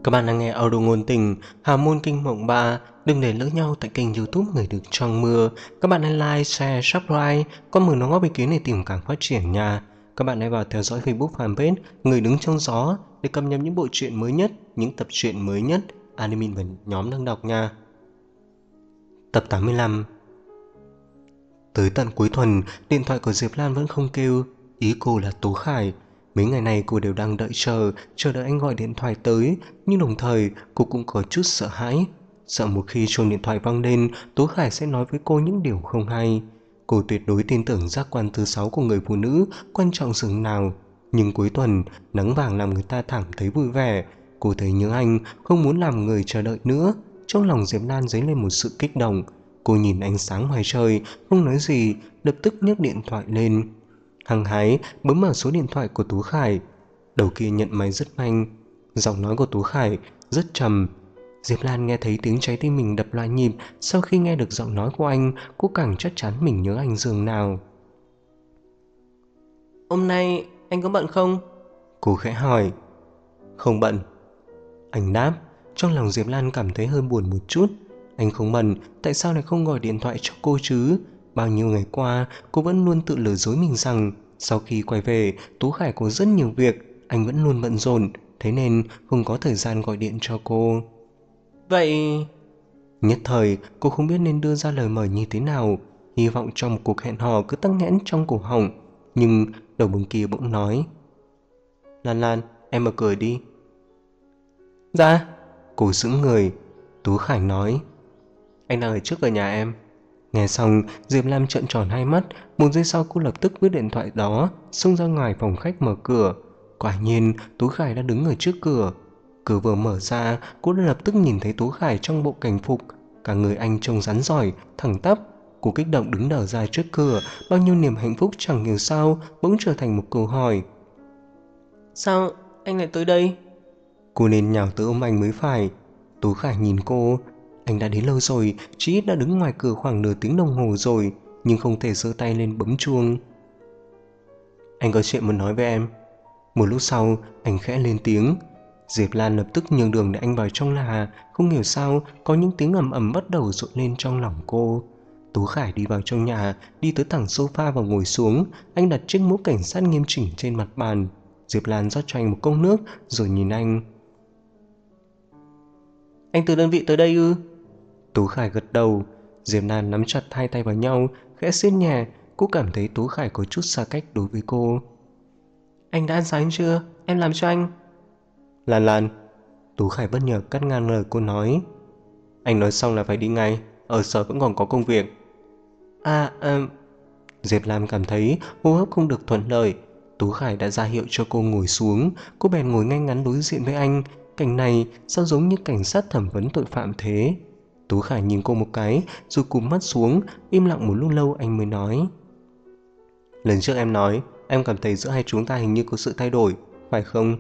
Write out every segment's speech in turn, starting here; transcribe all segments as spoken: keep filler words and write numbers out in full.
Các bạn đang nghe audio ngôn tình Hào môn kinh mộng ba. Đừng để lỡ nhau tại kênh YouTube Người Được Trong Mưa. Các bạn hãy like, share, subscribe. Con mừng nó góp ý kiến để tìm càng phát triển nha. Các bạn hãy vào theo dõi Facebook fanpage Người Đứng Trong Gió để cập nhật những bộ truyện mới nhất, những tập truyện mới nhất, anime và nhóm đang đọc nha. Tập tám mươi lăm. Tới tận cuối tuần, điện thoại của Diệp Lan vẫn không kêu. Ý cô là Tú Khải. Mấy ngày này cô đều đang đợi chờ, chờ đợi anh gọi điện thoại tới, nhưng đồng thời cô cũng có chút sợ hãi. Sợ một khi chuông điện thoại vang lên, Tú Khải sẽ nói với cô những điều không hay. Cô tuyệt đối tin tưởng giác quan thứ sáu của người phụ nữ quan trọng dường nào. Nhưng cuối tuần, nắng vàng làm người ta cảm thấy vui vẻ. Cô thấy nhớ anh, không muốn làm người chờ đợi nữa. Trong lòng Diệp Lan dấy lên một sự kích động. Cô nhìn ánh sáng ngoài trời, không nói gì, lập tức nhấc điện thoại lên. Hăng hái bấm vào số điện thoại của Tú Khải. Đầu kia nhận máy rất nhanh. Giọng nói của Tú Khải rất trầm. Diệp Lan nghe thấy tiếng trái tim mình đập loạn nhịp. Sau khi nghe được giọng nói của anh, cô càng chắc chắn mình nhớ anh dường nào. Hôm nay anh có bận không? Cô khẽ hỏi. Không bận. Anh đáp. Trong lòng Diệp Lan cảm thấy hơi buồn một chút. Anh không bận, tại sao lại không gọi điện thoại cho cô chứ? Bao nhiêu ngày qua, cô vẫn luôn tự lừa dối mình rằng sau khi quay về, Tú Khải có rất nhiều việc, anh vẫn luôn bận rộn, thế nên không có thời gian gọi điện cho cô. Vậy... Nhất thời, cô không biết nên đưa ra lời mời như thế nào, hy vọng trong một cuộc hẹn hò cứ tắc nghẽn trong cổ họng. Nhưng đầu bên kia bỗng nói. Lan Lan, em mở cửa đi. Dạ. Cô sững người. Tú Khải nói. Anh đang ở trước cửa nhà em. Nghe xong, Diệp Lam trợn tròn hai mắt. Một giây sau cô lập tức vứt điện thoại đó, xông ra ngoài phòng khách mở cửa. Quả nhiên Tú Khải đã đứng ở trước cửa. Cửa vừa mở ra, cô đã lập tức nhìn thấy Tú Khải trong bộ cảnh phục. Cả người anh trông rắn giỏi, thẳng tắp. Cô kích động đứng đờ ra trước cửa. Bao nhiêu niềm hạnh phúc chẳng hiểu sao bỗng trở thành một câu hỏi. Sao anh lại tới đây? Cô nên nhào tới ôm anh mới phải. Tú Khải nhìn cô. Anh đã đến lâu rồi, chỉ ít đã đứng ngoài cửa khoảng nửa tiếng đồng hồ rồi, nhưng không thể giơ tay lên bấm chuông. Anh có chuyện muốn nói với em. Một lúc sau, anh khẽ lên tiếng. Diệp Lan lập tức nhường đường để anh vào trong là. Không hiểu sao, có những tiếng ầm ầm bắt đầu rộn lên trong lòng cô. Tú Khải đi vào trong nhà, đi tới thẳng sofa và ngồi xuống. Anh đặt chiếc mũ cảnh sát nghiêm chỉnh trên mặt bàn. Diệp Lan rót cho anh một cốc nước, rồi nhìn anh. Anh từ đơn vị tới đây ư? Tú Khải gật đầu. Diệp Lan nắm chặt hai tay vào nhau, khẽ siết nhẹ. Cô cảm thấy Tú Khải có chút xa cách đối với cô. Anh đã ăn sáng chưa? Em làm cho anh. Lan Lan. Tú Khải bất ngờ cắt ngang lời cô nói. Anh nói xong là phải đi ngay, ở sở vẫn còn có công việc. À, à... Diệp Lam cảm thấy hô hấp không được thuận lợi. Tú Khải đã ra hiệu cho cô ngồi xuống. Cô bèn ngồi ngay ngắn đối diện với anh. Cảnh này sao giống như cảnh sát thẩm vấn tội phạm thế? Tú Khải nhìn cô một cái rồi cụp mắt xuống. Im lặng một lúc lâu anh mới nói. Lần trước em nói em cảm thấy giữa hai chúng ta hình như có sự thay đổi, phải không?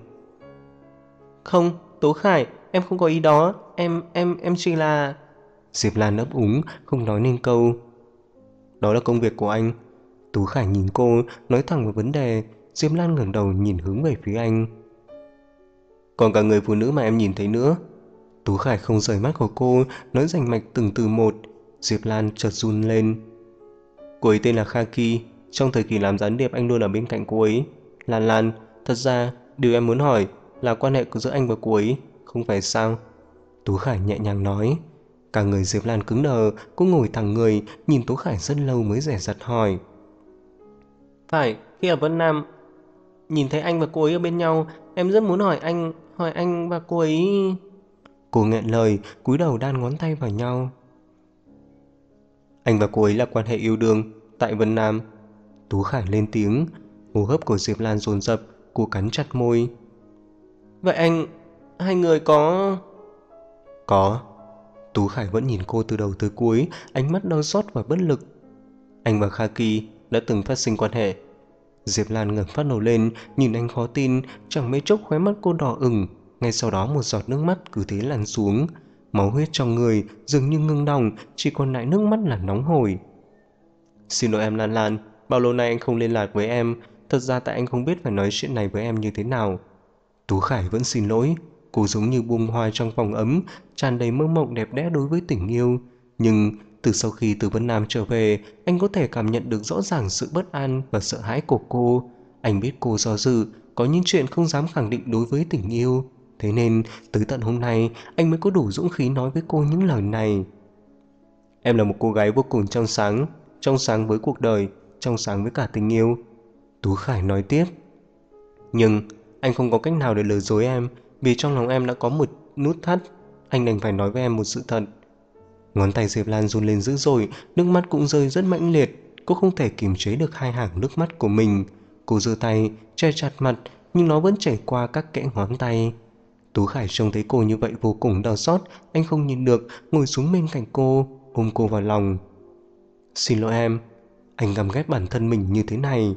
Không, Tú Khải, em không có ý đó. Em, em, em chỉ là... Diệp Lan ấp úng, không nói nên câu. Đó là công việc của anh. Tú Khải nhìn cô, nói thẳng vào vấn đề. Diệp Lan ngẩng đầu nhìn hướng về phía anh. Còn cả người phụ nữ mà em nhìn thấy nữa. Tú Khải không rời mắt của cô, nói rành mạch từng từ một. Diệp Lan chợt run lên. Cô ấy tên là Khaki. Trong thời kỳ làm gián điệp anh luôn ở bên cạnh cô ấy. Lan Lan, thật ra điều em muốn hỏi là quan hệ của giữa anh và cô ấy, không phải sao? Tú Khải nhẹ nhàng nói. Cả người Diệp Lan cứng đờ. Cô ngồi thẳng người, nhìn Tú Khải rất lâu mới dè dặt hỏi. Phải, khi ở Vân Nam nhìn thấy anh và cô ấy ở bên nhau, em rất muốn hỏi anh, hỏi anh và cô ấy... Cô nghẹn lời, cúi đầu đan ngón tay vào nhau. Anh và cô ấy là quan hệ yêu đương tại Vân Nam. Tú Khải lên tiếng. Hô hấp của Diệp Lan dồn dập. Cô cắn chặt môi. Vậy anh... hai người có... Có. Tú Khải vẫn nhìn cô từ đầu tới cuối, ánh mắt đau xót và bất lực. Anh và Khaki đã từng phát sinh quan hệ. Diệp Lan ngẩng phát đầu lên, nhìn anh khó tin. Chẳng mấy chốc khóe mắt cô đỏ ửng. Ngay sau đó một giọt nước mắt cứ thế lăn xuống. Máu huyết trong người dường như ngưng đọng, chỉ còn lại nước mắt là nóng hổi. Xin lỗi em Lan Lan, bao lâu nay anh không liên lạc với em. Thật ra tại anh không biết phải nói chuyện này với em như thế nào. Tú Khải vẫn xin lỗi. Cô giống như bông hoa trong phòng ấm, tràn đầy mơ mộng đẹp đẽ đối với tình yêu. Nhưng từ sau khi từ Vân Nam trở về, anh có thể cảm nhận được rõ ràng sự bất an và sợ hãi của cô. Anh biết cô do dự, có những chuyện không dám khẳng định đối với tình yêu. Thế nên tới tận hôm nay anh mới có đủ dũng khí nói với cô những lời này. Em là một cô gái vô cùng trong sáng, trong sáng với cuộc đời, trong sáng với cả tình yêu, Tú Khải nói tiếp. Nhưng anh không có cách nào để lừa dối em, vì trong lòng em đã có một nút thắt. Anh đành phải nói với em một sự thật. Ngón tay Diệp Lan run lên dữ dội, nước mắt cũng rơi rất mãnh liệt. Cô không thể kiềm chế được hai hàng nước mắt của mình. Cô giơ tay che chặt mặt, nhưng nó vẫn chảy qua các kẽ ngón tay. Tú Khải trông thấy cô như vậy vô cùng đau xót. Anh không nhìn được, ngồi xuống bên cạnh cô, ôm cô vào lòng. Xin lỗi em, anh căm ghét bản thân mình như thế này.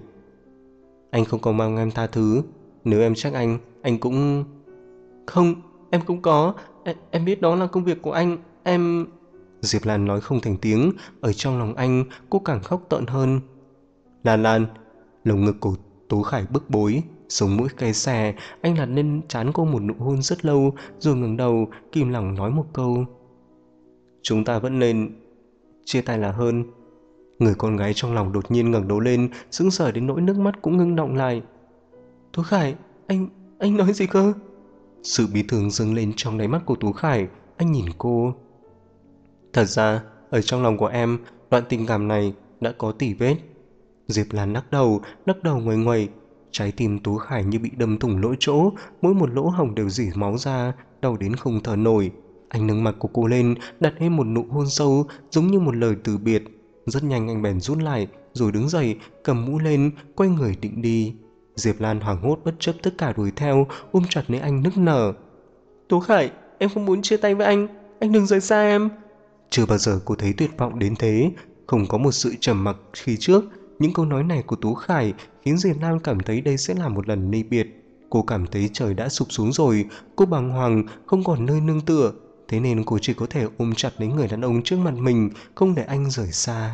Anh không có mong em tha thứ. Nếu em trách anh, anh cũng... Không, em cũng có. Em, em biết đó là công việc của anh. Em... Diệp Lan nói không thành tiếng. Ở trong lòng anh, cô càng khóc tợn hơn. Lan Lan. Lồng ngực của Tú Khải bức bối, sống mũi cay xè. Anh đặt lên trán cô một nụ hôn rất lâu, rồi ngẩng đầu kìm lòng nói một câu. Chúng ta vẫn nên chia tay là hơn. Người con gái trong lòng đột nhiên ngẩng đầu lên, sững sờ đến nỗi nước mắt cũng ngưng đọng lại. Tú Khải, anh, anh nói gì cơ? Sự bí thường dâng lên trong đáy mắt của Tú Khải. Anh nhìn cô. Thật ra, ở trong lòng của em, đoạn tình cảm này đã có tỉ vết. Diệp Lan lắc đầu, lắc đầu nguầy nguầy. Trái tim Tú Khải như bị đâm thủng lỗ chỗ, mỗi một lỗ hổng đều rỉ máu ra, đau đến không thở nổi. Anh nâng mặt của cô lên, đặt thêm một nụ hôn sâu, giống như một lời từ biệt. Rất nhanh anh bèn rút lại, rồi đứng dậy, cầm mũ lên, quay người định đi. Diệp Lan hoảng hốt bất chấp tất cả đuổi theo, ôm chặt lấy anh nức nở. Tú Khải, em không muốn chia tay với anh, anh đừng rời xa em. Chưa bao giờ cô thấy tuyệt vọng đến thế, không có một sự trầm mặc khi trước. Những câu nói này của Tú Khải khiến Diệp Lan cảm thấy đây sẽ là một lần ly biệt. Cô cảm thấy trời đã sụp xuống rồi, cô bàng hoàng, không còn nơi nương tựa. Thế nên cô chỉ có thể ôm chặt lấy người đàn ông trước mặt mình, không để anh rời xa.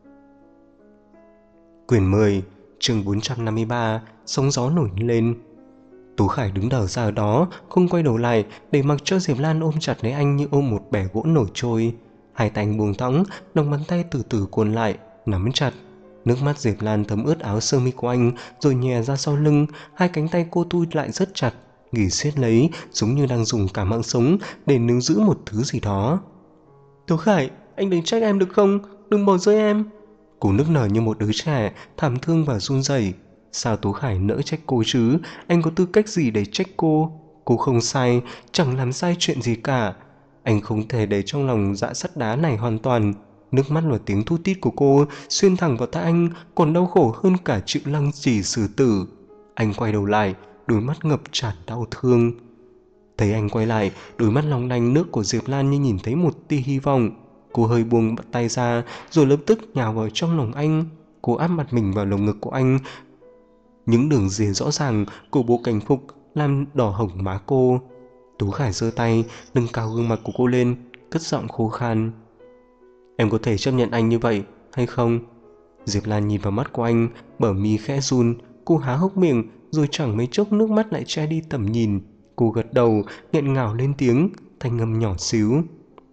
Quyển mười, chương bốn trăm năm mươi ba, sóng gió nổi lên. Tú Khải đứng đờ ra ở đó, không quay đầu lại, để mặc cho Diệp Lan ôm chặt lấy anh như ôm một bè gỗ nổi trôi. Hai tay anh buông thõng, lòng bàn tay từ từ cuộn lại, nắm chặt. Nước mắt Diệp Lan thấm ướt áo sơ mi của anh, rồi nhè ra sau lưng. Hai cánh tay cô tui lại rất chặt, ghì siết lấy, giống như đang dùng cả mạng sống để níu giữ một thứ gì đó. Tú Khải, anh đừng trách em được không? Đừng bỏ rơi em. Cô nức nở như một đứa trẻ, thảm thương và run rẩy. Sao Tú Khải nỡ trách cô chứ? Anh có tư cách gì để trách cô? Cô không sai, chẳng làm sai chuyện gì cả. Anh không thể để trong lòng dạ sắt đá này hoàn toàn. Nước mắt và tiếng thu tít của cô xuyên thẳng vào tai anh, còn đau khổ hơn cả chịu lăng trì xử tử. Anh quay đầu lại, đôi mắt ngập tràn đau thương. Thấy anh quay lại, đôi mắt long lanh nước của Diệp Lan như nhìn thấy một tia hy vọng. Cô hơi buông tay ra, rồi lập tức nhào vào trong lòng anh. Cô áp mặt mình vào lồng ngực của anh. Những đường rìa rõ ràng của bộ cảnh phục làm đỏ hồng má cô. Tú Khải giơ tay nâng cao gương mặt của cô lên, cất giọng khô khan. Em có thể chấp nhận anh như vậy hay không? Diệp Lan nhìn vào mắt của anh, bờ mi khẽ run. Cô há hốc miệng, rồi chẳng mấy chốc nước mắt lại che đi tầm nhìn. Cô gật đầu, nghẹn ngào lên tiếng, thanh âm nhỏ xíu.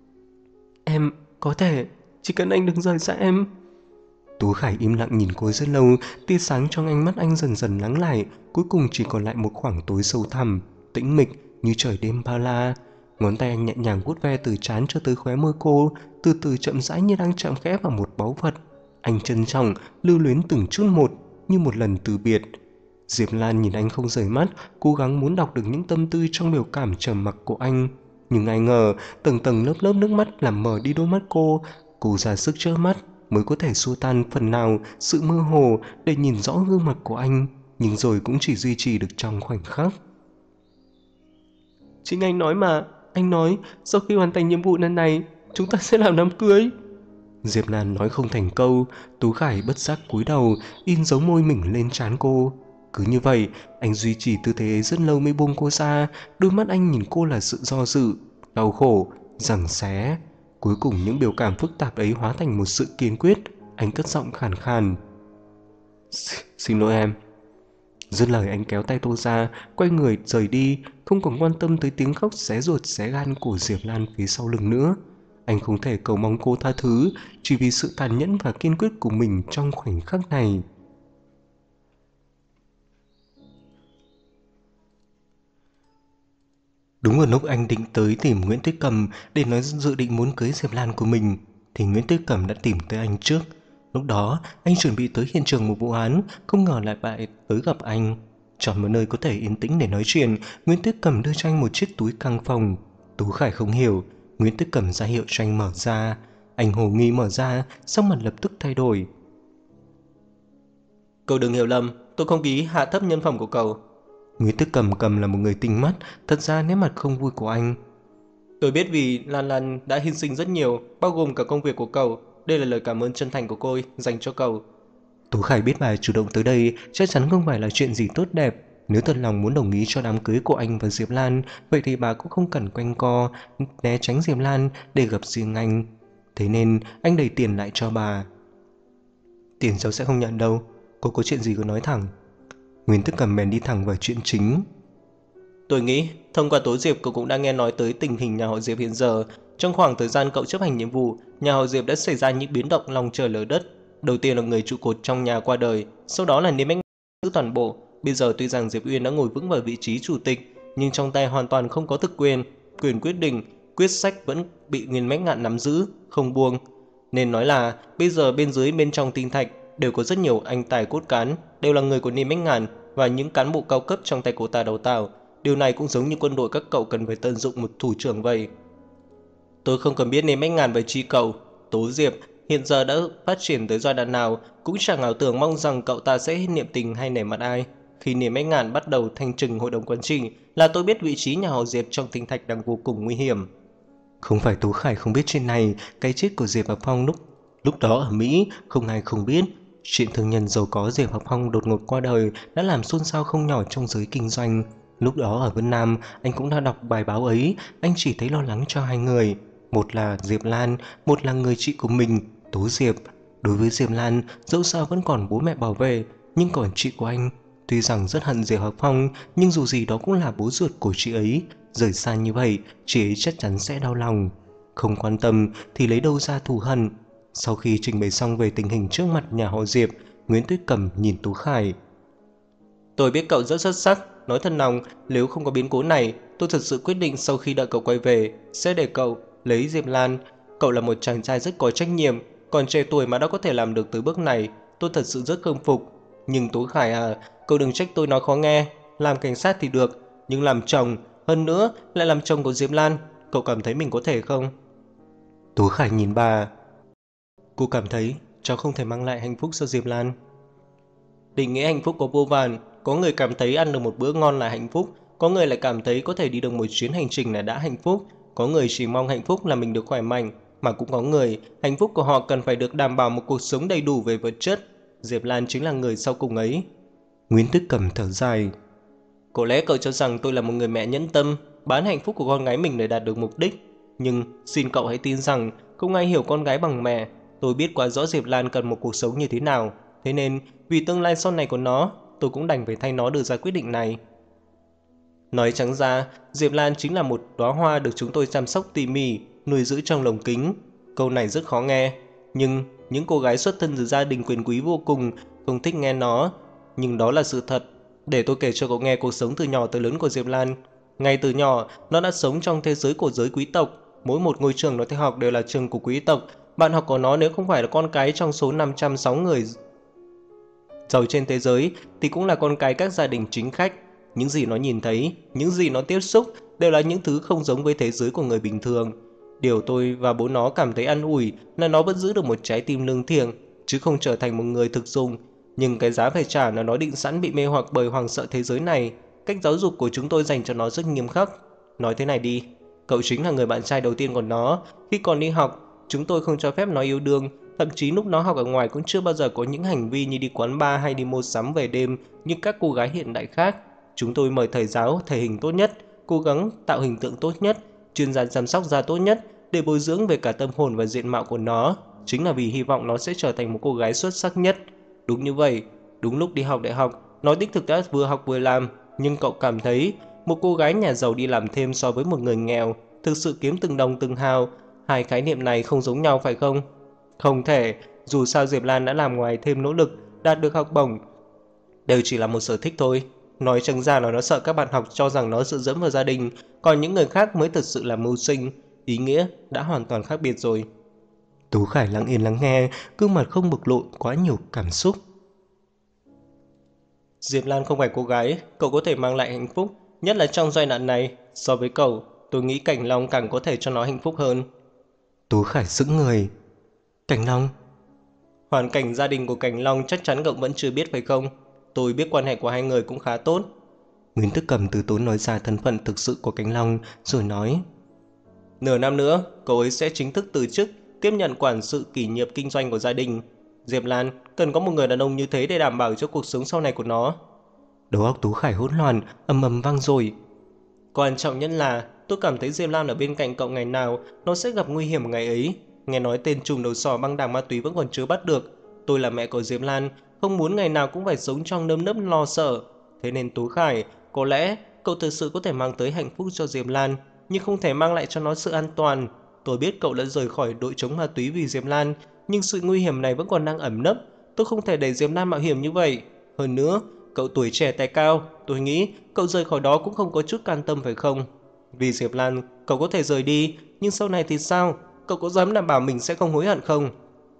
Em có thể, chỉ cần anh đừng rời xa em. Tú Khải im lặng nhìn cô rất lâu, tia sáng trong ánh mắt anh dần dần lắng lại, cuối cùng chỉ còn lại một khoảng tối sâu thẳm, tĩnh mịch như trời đêm bao la. Ngón tay anh nhẹ nhàng vuốt ve từ trán cho tới khóe môi cô, từ từ chậm rãi như đang chạm khẽ vào một báu vật. Anh trân trọng, lưu luyến từng chút một, như một lần từ biệt. Diệp Lan nhìn anh không rời mắt, cố gắng muốn đọc được những tâm tư trong biểu cảm trầm mặc của anh. Nhưng ai ngờ, tầng tầng lớp lớp nước mắt làm mờ đi đôi mắt cô. Cô ra sức trợn mắt mới có thể xua tan phần nào sự mơ hồ để nhìn rõ gương mặt của anh, nhưng rồi cũng chỉ duy trì được trong khoảnh khắc. Chính anh nói mà, anh nói sau khi hoàn thành nhiệm vụ lần này, chúng ta sẽ làm đám cưới. Diệp Lan nói không thành câu. Tú Khải bất giác cúi đầu, in dấu môi mình lên trán cô. Cứ như vậy, anh duy trì tư thế rất lâu mới buông cô ra. Đôi mắt anh nhìn cô là sự do dự, đau khổ, giằng xé. Cuối cùng những biểu cảm phức tạp ấy hóa thành một sự kiên quyết. Anh cất giọng khàn khàn. Xin lỗi em. Dứt lời anh kéo tay tôi ra, quay người rời đi, không còn quan tâm tới tiếng khóc xé ruột xé gan của Diệp Lan phía sau lưng nữa. Anh không thể cầu mong cô tha thứ chỉ vì sự tàn nhẫn và kiên quyết của mình trong khoảnh khắc này. Đúng ở lúc anh định tới tìm Nguyễn Tuyết Cầm để nói dự định muốn cưới Diệp Lan của mình, thì Nguyễn Tuyết Cầm đã tìm tới anh trước. Lúc đó, anh chuẩn bị tới hiện trường một vụ án, không ngờ lại lại tới gặp anh. Chọn một nơi có thể yên tĩnh để nói chuyện, Nguyễn Tuyết Cầm đưa cho anh một chiếc túi căng phòng. Tú Khải không hiểu, Nguyễn Tuyết Cầm ra hiệu cho anh mở ra. Anh hồ nghi mở ra, sắc mặt lập tức thay đổi. Cậu đừng hiểu lầm, tôi không ký hạ thấp nhân phẩm của cậu. Nguyễn Tuyết Cầm cầm là một người tinh mắt, thật ra nét mặt không vui của anh. Tôi biết vì Lan Lan đã hy sinh rất nhiều, bao gồm cả công việc của cậu. Đây là lời cảm ơn chân thành của cô dành cho cậu. Tú Khải biết bà chủ động tới đây chắc chắn không phải là chuyện gì tốt đẹp. Nếu thật lòng muốn đồng ý cho đám cưới của anh và Diệp Lan, vậy thì bà cũng không cần quanh co né tránh Diệp Lan để gặp riêng anh. Thế nên anh đẩy tiền lại cho bà. Tiền cháu sẽ không nhận đâu, cô có chuyện gì cứ nói thẳng. Nguyễn Tuyết Cầm bèn đi thẳng vào chuyện chính. Tôi nghĩ, thông qua Tố Diệp cậu cũng đã nghe nói tới tình hình nhà họ Diệp hiện giờ. Trong khoảng thời gian cậu chấp hành nhiệm vụ, nhà họ Diệp đã xảy ra những biến động lòng trời lở đất. Đầu tiên là người trụ cột trong nhà qua đời, sau đó là Niêm Bách giữ toàn bộ. Bây giờ tuy rằng Diệp Uyên đã ngồi vững vào vị trí chủ tịch, nhưng trong tay hoàn toàn không có thực quyền. Quyền quyết định, quyết sách vẫn bị Nguyên Bách Ngạn nắm giữ, không buông. Nên nói là bây giờ bên dưới bên trong tinh thạch đều có rất nhiều anh tài cốt cán, đều là người của Niêm Bách Ngạn và những cán bộ cao cấp trong tay cô ta đào tạo. Điều này cũng giống như quân đội các cậu cần phải tận dụng một thủ trưởng vậy. Tôi không cần biết Niêm Bách Ngạn và chi cậu, Tố Diệp hiện giờ đã phát triển tới giai đoạn nào, cũng chẳng ảo tưởng mong rằng cậu ta sẽ niệm tình hay nể mặt ai. Khi Niêm Bách Ngạn bắt đầu thanh trừng hội đồng quản trị là tôi biết vị trí nhà họ Diệp trong tinh thạch đang vô cùng nguy hiểm. Không phải Tú Khải không biết chuyện này, cái chết của Diệp Học Phong lúc lúc đó ở Mỹ không ai không biết. Chuyện thương nhân giàu có Diệp Học Phong đột ngột qua đời đã làm xôn xao không nhỏ trong giới kinh doanh. Lúc đó ở Vân Nam, anh cũng đã đọc bài báo ấy, anh chỉ thấy lo lắng cho hai người. Một là Diệp Lan, một là người chị của mình, Tố Diệp. Đối với Diệp Lan, dẫu sao vẫn còn bố mẹ bảo vệ, nhưng còn chị của anh. Tuy rằng rất hận Diệp Học Phong, nhưng dù gì đó cũng là bố ruột của chị ấy. Rời xa như vậy, chị ấy chắc chắn sẽ đau lòng. Không quan tâm thì lấy đâu ra thù hận. Sau khi trình bày xong về tình hình trước mặt nhà họ Diệp, Nguyễn Tuyết Cầm nhìn Tú Khải. Tôi biết cậu rất xuất sắc, nói thật lòng, nếu không có biến cố này, tôi thật sự quyết định sau khi đợi cậu quay về, sẽ để cậu lấy Diệp Lan. Cậu là một chàng trai rất có trách nhiệm, còn trẻ tuổi mà đã có thể làm được tới bước này, tôi thật sự rất khâm phục. Nhưng Tú Khải à, cậu đừng trách tôi nói khó nghe, làm cảnh sát thì được, nhưng làm chồng, hơn nữa lại làm chồng của Diệp Lan, cậu cảm thấy mình có thể không? Tú Khải nhìn bà. Cô cảm thấy cháu không thể mang lại hạnh phúc cho Diệp Lan. Định nghĩa hạnh phúc có vô vàn, có người cảm thấy ăn được một bữa ngon là hạnh phúc, có người lại cảm thấy có thể đi được một chuyến hành trình là đã hạnh phúc, có người chỉ mong hạnh phúc là mình được khỏe mạnh, mà cũng có người hạnh phúc của họ cần phải được đảm bảo một cuộc sống đầy đủ về vật chất. Diệp Lan chính là người sau cùng ấy. Nguyễn Tuyết Cầm thở dài. Có lẽ cậu cho rằng tôi là một người mẹ nhẫn tâm, bán hạnh phúc của con gái mình để đạt được mục đích. Nhưng xin cậu hãy tin rằng không ai hiểu con gái bằng mẹ. Tôi biết quá rõ Diệp Lan cần một cuộc sống như thế nào. Thế nên vì tương lai sau này của nó, tôi cũng đành phải thay nó đưa ra quyết định này. Nói trắng ra, Diệp Lan chính là một đóa hoa được chúng tôi chăm sóc tỉ mỉ, nuôi giữ trong lồng kính. Câu này rất khó nghe, nhưng những cô gái xuất thân từ gia đình quyền quý vô cùng không thích nghe nó. Nhưng đó là sự thật. Để tôi kể cho cậu nghe cuộc sống từ nhỏ tới lớn của Diệp Lan. Ngay từ nhỏ, nó đã sống trong thế giới của giới quý tộc. Mỗi một ngôi trường nó theo học đều là trường của quý tộc. Bạn học của nó nếu không phải là con cái trong số năm trăm sáu người giàu trên thế giới thì cũng là con cái các gia đình chính khách. Những gì nó nhìn thấy, những gì nó tiếp xúc đều là những thứ không giống với thế giới của người bình thường. Điều tôi và bố nó cảm thấy an ủi là nó vẫn giữ được một trái tim lương thiện, chứ không trở thành một người thực dụng. Nhưng cái giá phải trả là nó định sẵn bị mê hoặc bởi hoàng sợ thế giới này. Cách giáo dục của chúng tôi dành cho nó rất nghiêm khắc. Nói thế này đi, cậu chính là người bạn trai đầu tiên của nó. Khi còn đi học, chúng tôi không cho phép nó yêu đương. Thậm chí lúc nó học ở ngoài cũng chưa bao giờ có những hành vi như đi quán bar hay đi mua sắm về đêm như các cô gái hiện đại khác. Chúng tôi mời thầy giáo, thể hình tốt nhất, cố gắng tạo hình tượng tốt nhất, chuyên gia chăm sóc da tốt nhất để bồi dưỡng về cả tâm hồn và diện mạo của nó. Chính là vì hy vọng nó sẽ trở thành một cô gái xuất sắc nhất. Đúng như vậy, đúng lúc đi học đại học, Nó đích thực đã vừa học vừa làm, nhưng cậu cảm thấy một cô gái nhà giàu đi làm thêm so với một người nghèo thực sự kiếm từng đồng từng hào, hai khái niệm này không giống nhau phải không? Không thể, dù sao Diệp Lan đã làm ngoài thêm nỗ lực, đạt được học bổng, đều chỉ là một sở thích thôi. Nói chẳng ra là nó sợ các bạn học cho rằng nó dựa dẫm vào gia đình, còn những người khác mới thật sự là mưu sinh. Ý nghĩa đã hoàn toàn khác biệt rồi. Tú Khải lặng yên lắng nghe, gương mặt không bộc lộ quá nhiều cảm xúc. Diệp Lan không phải cô gái, cậu có thể mang lại hạnh phúc, nhất là trong giai đoạn này. So với cậu, tôi nghĩ Cảnh Long càng có thể cho nó hạnh phúc hơn. Tú Khải sững người. Cảnh Long? Hoàn cảnh gia đình của Cảnh Long chắc chắn cậu vẫn chưa biết phải không? Tôi biết quan hệ của hai người cũng khá tốt. Nguyễn Tức Cầm từ tốn nói ra thân phận thực sự của Cảnh Long, rồi nói: Nửa năm nữa, cậu ấy sẽ chính thức từ chức, tiếp nhận quản sự kỷ nghiệp kinh doanh của gia đình. Diệp Lan cần có một người đàn ông như thế để đảm bảo cho cuộc sống sau này của nó. Đầu óc Tú Khải hỗn loạn, ầm ầm vang rồi. Quan trọng nhất là tôi cảm thấy Diệp Lan ở bên cạnh cậu ngày nào nó sẽ gặp nguy hiểm ngày ấy. Nghe nói tên trùm đầu sỏ băng đảng ma túy vẫn còn chưa bắt được. Tôi là mẹ của Diệp Lan, không muốn ngày nào cũng phải sống trong nơm nớp lo sợ. Thế nên Tú Khải, có lẽ cậu thực sự có thể mang tới hạnh phúc cho Diệp Lan, nhưng không thể mang lại cho nó sự an toàn. Tôi biết cậu đã rời khỏi đội chống ma túy vì Diệp Lan, nhưng sự nguy hiểm này vẫn còn đang ẩn nấp. Tôi không thể để Diệp Lan mạo hiểm như vậy. Hơn nữa, cậu tuổi trẻ tài cao, tôi nghĩ cậu rời khỏi đó cũng không có chút can tâm phải không? Vì Diệp Lan, cậu có thể rời đi, nhưng sau này thì sao? Cậu có dám đảm bảo mình sẽ không hối hận không?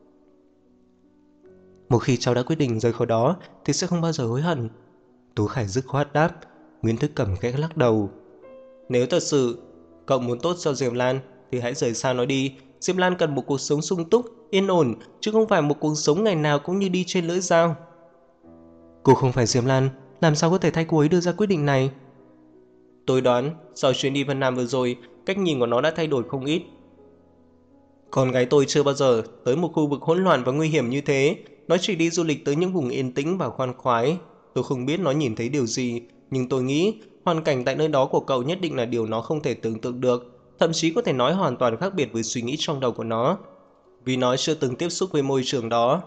Một khi cháu đã quyết định rời khỏi đó thì sẽ không bao giờ hối hận. Tú Khải dứt khoát đáp. Nguyễn Thức Cẩm khẽ lắc đầu. Nếu thật sự cậu muốn tốt cho Diệp Lan thì hãy rời xa nó đi. Diệp Lan cần một cuộc sống sung túc, yên ổn, chứ không phải một cuộc sống ngày nào cũng như đi trên lưỡi dao. Cô không phải Diệp Lan, làm sao có thể thay cô ấy đưa ra quyết định này? Tôi đoán sau chuyến đi Vân Nam vừa rồi, cách nhìn của nó đã thay đổi không ít. Con gái tôi chưa bao giờ tới một khu vực hỗn loạn và nguy hiểm như thế. Nó chỉ đi du lịch tới những vùng yên tĩnh và khoan khoái. Tôi không biết nó nhìn thấy điều gì, nhưng tôi nghĩ hoàn cảnh tại nơi đó của cậu nhất định là điều nó không thể tưởng tượng được. Thậm chí có thể nói hoàn toàn khác biệt với suy nghĩ trong đầu của nó, vì nó chưa từng tiếp xúc với môi trường đó.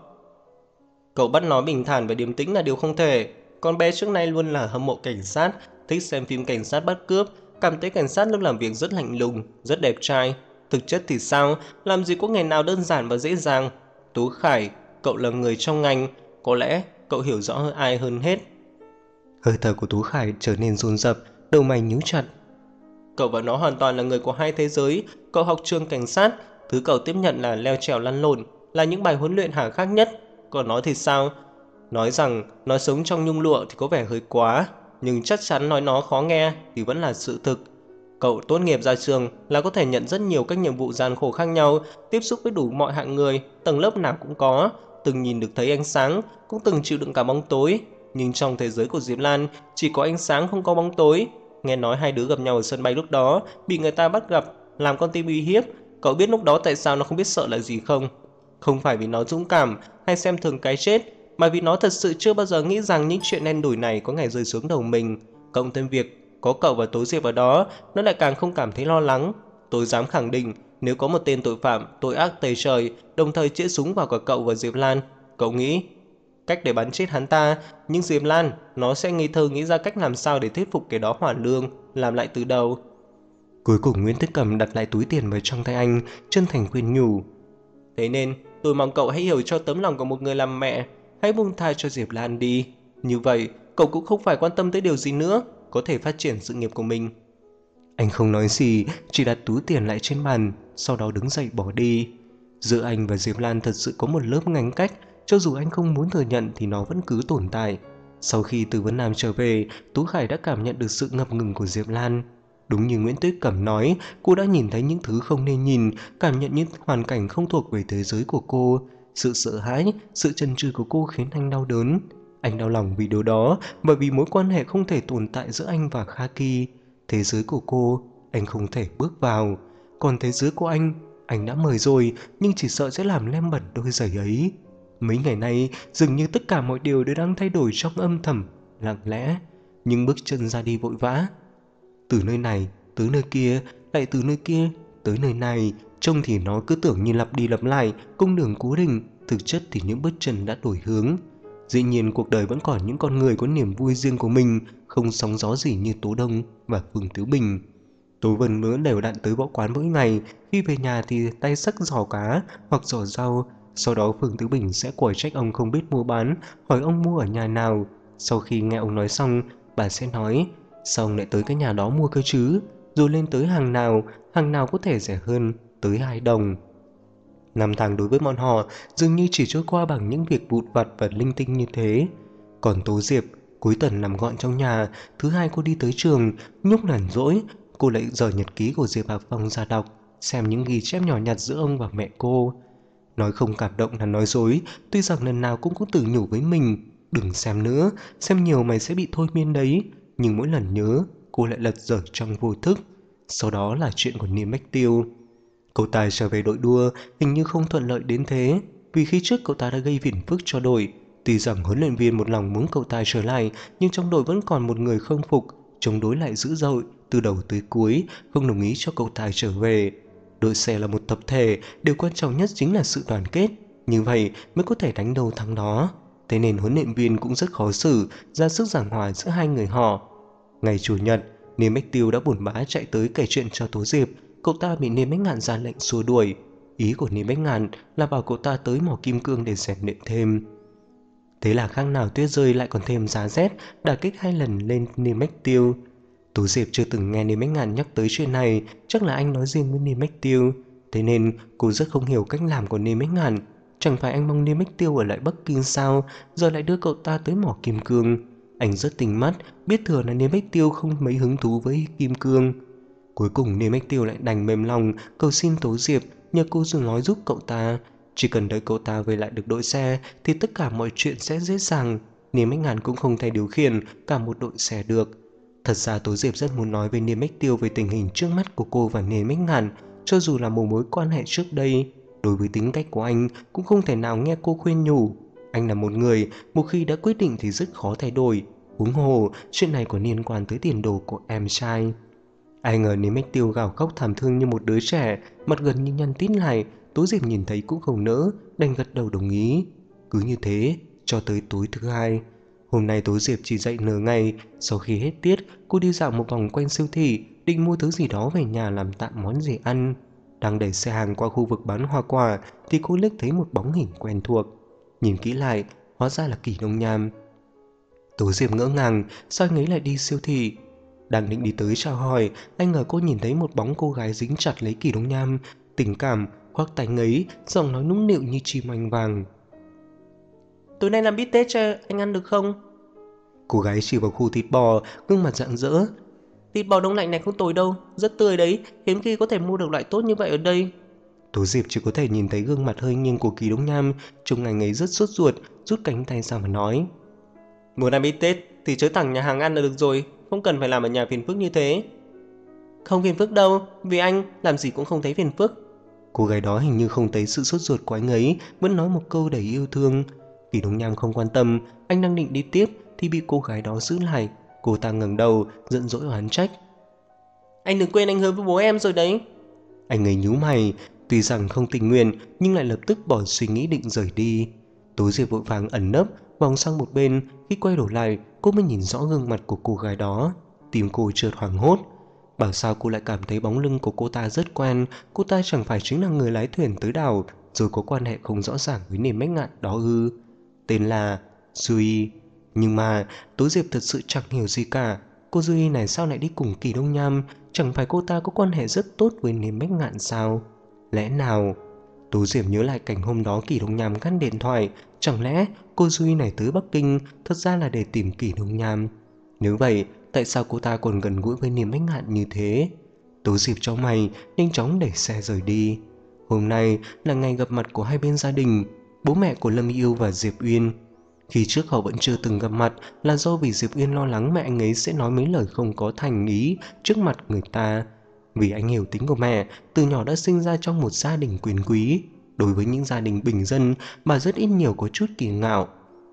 Cậu bắt nó bình thản và điềm tĩnh là điều không thể. Con bé trước nay luôn là hâm mộ cảnh sát, thích xem phim cảnh sát bắt cướp, cảm thấy cảnh sát lúc làm việc rất lạnh lùng, rất đẹp trai. Thực chất thì sao, làm gì có ngày nào đơn giản và dễ dàng. Tú Khải, cậu là người trong ngành, có lẽ cậu hiểu rõ hơn ai hơn hết. Hơi thở của Tú Khải trở nên dồn dập, đầu mày nhíu chặt. Cậu và nó hoàn toàn là người của hai thế giới. Cậu học trường cảnh sát, thứ cậu tiếp nhận là leo trèo lăn lộn, là những bài huấn luyện hà khắc nhất. Còn nó thì sao? Nói rằng nó sống trong nhung lụa thì có vẻ hơi quá, nhưng chắc chắn nói nó khó nghe thì vẫn là sự thực. Cậu tốt nghiệp ra trường là có thể nhận rất nhiều các nhiệm vụ gian khổ khác nhau, tiếp xúc với đủ mọi hạng người, tầng lớp nào cũng có, từng nhìn được thấy ánh sáng, cũng từng chịu đựng cả bóng tối. Nhưng trong thế giới của Diệp Lan chỉ có ánh sáng không có bóng tối. Nghe nói hai đứa gặp nhau ở sân bay lúc đó, bị người ta bắt gặp, làm con tin uy hiếp. Cậu biết lúc đó tại sao nó không biết sợ là gì không? Không phải vì nó dũng cảm hay xem thường cái chết, mà vì nó thật sự chưa bao giờ nghĩ rằng những chuyện đen đủi này có ngày rơi xuống đầu mình. Cộng thêm việc có cậu và Tố Diệp ở đó, nó lại càng không cảm thấy lo lắng. Tôi dám khẳng định, nếu có một tên tội phạm tội ác tày trời đồng thời chĩa súng vào cả cậu và Diệp Lan, cậu nghĩ cách để bắn chết hắn ta, nhưng Diệp Lan nó sẽ nghi thơ nghĩ ra cách làm sao để thuyết phục cái đó hoàn lương, làm lại từ đầu. Cuối cùng Nguyễn Thức Cầm đặt lại túi tiền vào trong tay anh, chân thành khuyên nhủ. Thế nên tôi mong cậu hãy hiểu cho tấm lòng của một người làm mẹ, hãy buông tha cho Diệp Lan đi. Như vậy cậu cũng không phải quan tâm tới điều gì nữa, có thể phát triển sự nghiệp của mình. Anh không nói gì, chỉ đặt túi tiền lại trên bàn, sau đó đứng dậy bỏ đi. Giữa anh và Diệp Lan thật sự có một lớp ngăn cách, cho dù anh không muốn thừa nhận thì nó vẫn cứ tồn tại. Sau khi từ Vân Nam trở về, Tú Khải đã cảm nhận được sự ngập ngừng của Diệp Lan. Đúng như Nguyễn Tuyết Cẩm nói, cô đã nhìn thấy những thứ không nên nhìn, cảm nhận những hoàn cảnh không thuộc về thế giới của cô. Sự sợ hãi, sự chần chừ của cô khiến anh đau đớn. Anh đau lòng vì điều đó, bởi vì mối quan hệ không thể tồn tại giữa anh và Khaki. Thế giới của cô, anh không thể bước vào. Còn thế giới của anh, anh đã mời rồi, nhưng chỉ sợ sẽ làm lem bẩn đôi giày ấy. Mấy ngày nay, dường như tất cả mọi điều đều đang thay đổi trong âm thầm, lặng lẽ. Nhưng bước chân ra đi vội vã. Từ nơi này, tới nơi kia, lại từ nơi kia, tới nơi này. Trông thì nó cứ tưởng như lặp đi lặp lại, cung đường cố định. Thực chất thì những bước chân đã đổi hướng. Dĩ nhiên cuộc đời vẫn còn những con người có niềm vui riêng của mình, không sóng gió gì như Tố Đông và Phương Tứ Bình. Tố Vân Mỡ đều đặn tới võ quán mỗi ngày, khi về nhà thì tay xách giỏ cá hoặc giỏ rau. Sau đó Phương Tứ Bình sẽ quở trách ông không biết mua bán, hỏi ông mua ở nhà nào. Sau khi nghe ông nói xong, bà sẽ nói, sao ông lại tới cái nhà đó mua cơ chứ? Rồi lên tới hàng nào, hàng nào có thể rẻ hơn, tới hai đồng. Năm tháng đối với bọn họ dường như chỉ trôi qua bằng những việc vụn vặt và linh tinh như thế. Còn Tố Diệp, cuối tuần nằm gọn trong nhà, thứ hai cô đi tới trường, nhúc nhằn rỗi, cô lại dở nhật ký của Diệp Hà Phong ra đọc, xem những ghi chép nhỏ nhặt giữa ông và mẹ cô. Nói không cảm động là nói dối, tuy rằng lần nào cũng có tự nhủ với mình, đừng xem nữa, xem nhiều mày sẽ bị thôi miên đấy. Nhưng mỗi lần nhớ, cô lại lật dở trong vô thức. Sau đó là chuyện của Niêm Bách Tiêu. Cậu ta trở về đội đua hình như không thuận lợi đến thế, vì khi trước cậu ta đã gây phiền phức cho đội. Tuy rằng huấn luyện viên một lòng muốn cậu ta trở lại, nhưng trong đội vẫn còn một người không phục, chống đối lại dữ dội, từ đầu tới cuối, không đồng ý cho cậu ta trở về. Đội xe là một tập thể, điều quan trọng nhất chính là sự đoàn kết, như vậy mới có thể đánh đầu thắng đó. Thế nên huấn luyện viên cũng rất khó xử, ra sức giảng hòa giữa hai người họ. Ngày Chủ nhật, Niêm Bách Tiêu đã buồn bã chạy tới kể chuyện cho Tố Diệp. Cậu ta bị Niêm Bách Ngạn ra lệnh xua đuổi. Ý của Niêm Bách Ngạn là bảo cậu ta tới mỏ kim cương để rèn luyện thêm. Thế là khác nào tuyết rơi lại còn thêm giá rét, đả kích hai lần lên Niêm Bách Tiêu. Tố Diệp chưa từng nghe Niêm Bách Ngạn nhắc tới chuyện này, chắc là anh nói riêng với Niêm Bách Tiêu. Thế nên cô rất không hiểu cách làm của Niêm Bách Ngạn. Chẳng phải anh mong Niêm Bách Tiêu ở lại Bắc Kinh sao, giờ lại đưa cậu ta tới mỏ kim cương. Anh rất tinh mắt, biết thừa là Niêm Bách Tiêu không mấy hứng thú với kim cương. Cuối cùng Niêm Bách Tiêu lại đành mềm lòng cầu xin Tố Diệp nhờ cô dừng nói giúp cậu ta. Chỉ cần đợi cậu ta về lại được đội xe thì tất cả mọi chuyện sẽ dễ dàng. Niêm Bách Ngạn cũng không thể điều khiển cả một đội xe được. Thật ra Tố Diệp rất muốn nói với Niêm Bách Tiêu về tình hình trước mắt của cô và Niêm Bách Ngạn, cho dù là một mối quan hệ trước đây. Đối với tính cách của anh cũng không thể nào nghe cô khuyên nhủ. Anh là một người một khi đã quyết định thì rất khó thay đổi. Huống hồ chuyện này còn liên quan tới tiền đồ của em trai. Ai ngờ Niêm Bách Tiêu gào khóc thảm thương như một đứa trẻ, mặt gần như nhăn tít lại. Tố Diệp nhìn thấy cũng không nỡ, đành gật đầu đồng ý. Cứ như thế cho tới tối thứ hai. Hôm nay Tố Diệp chỉ dậy nửa ngày. Sau khi hết tiết, cô đi dạo một vòng quanh siêu thị, định mua thứ gì đó về nhà làm tạm món gì ăn. Đang đẩy xe hàng qua khu vực bán hoa quả thì cô liếc thấy một bóng hình quen thuộc. Nhìn kỹ lại, hóa ra là Kỷ Đông Nham. Tố Diệp ngỡ ngàng, sao anh ấy lại đi siêu thị? Đang định đi tới chào hỏi, anh ngờ cô nhìn thấy một bóng cô gái dính chặt lấy Kỷ Đông Nham, tình cảm khoác tay ấy, giọng nói nũng nịu như chim oanh vàng. Tối nay làm bít tết cho anh ăn được không? Cô gái chỉ vào khu thịt bò, gương mặt rạng rỡ. Thịt bò đông lạnh này không tồi đâu, rất tươi đấy, hiếm khi có thể mua được loại tốt như vậy ở đây. Tố Diệp chỉ có thể nhìn thấy gương mặt hơi nghiêng của Kỷ Đông Nham, trông anh ấy rất sốt ruột, rút cánh tay ra mà nói. Muốn ăn bít tết thì chớ thẳng nhà hàng ăn là được rồi, không cần phải làm ở nhà phiền phức như thế. Không phiền phức đâu, vì anh làm gì cũng không thấy phiền phức. Cô gái đó hình như không thấy sự sốt ruột của anh ấy, vẫn nói một câu đầy yêu thương. Kỷ Đông Nham không quan tâm, anh đang định đi tiếp thì bị cô gái đó giữ lại. Cô ta ngẩng đầu, giận dỗi oán trách. Anh đừng quên anh hứa với bố em rồi đấy. Anh ấy nhíu mày, tuy rằng không tình nguyện nhưng lại lập tức bỏ suy nghĩ định rời đi. Tố Diệp vội vàng ẩn nấp, vòng sang một bên. Khi quay đầu lại, cô mới nhìn rõ gương mặt của cô gái đó. Tim cô chợt hoảng hốt. Bảo sao cô lại cảm thấy bóng lưng của cô ta rất quen. Cô ta chẳng phải chính là người lái thuyền tới đảo rồi có quan hệ không rõ ràng với Niêm Bách Ngạn đó ư? Tên là Duy. Nhưng mà Tố Diệp thật sự chẳng hiểu gì cả. Cô Duy này sao lại đi cùng Kỷ Đông Nham? Chẳng phải cô ta có quan hệ rất tốt với Niêm Bách Ngạn sao? Lẽ nào? Tố Diệp nhớ lại cảnh hôm đó Kỷ Đông Nham ngắt điện thoại. Chẳng lẽ cô Duy này tới Bắc Kinh thật ra là để tìm Kỷ Đông Nham? Nếu vậy, tại sao cô ta còn gần gũi với Niêm Bách Ngạn như thế? Tố Diệp chau mày, nhanh chóng đẩy xe rời đi. Hôm nay là ngày gặp mặt của hai bên gia đình, bố mẹ của Lâm Yêu và Diệp Uyên. Khi trước họ vẫn chưa từng gặp mặt là do vì Diệp Uyên lo lắng mẹ anh ấy sẽ nói mấy lời không có thành ý trước mặt người ta. Vì anh hiểu tính của mẹ, từ nhỏ đã sinh ra trong một gia đình quyền quý. Đối với những gia đình bình dân, bà rất ít nhiều có chút kỳ ngạo.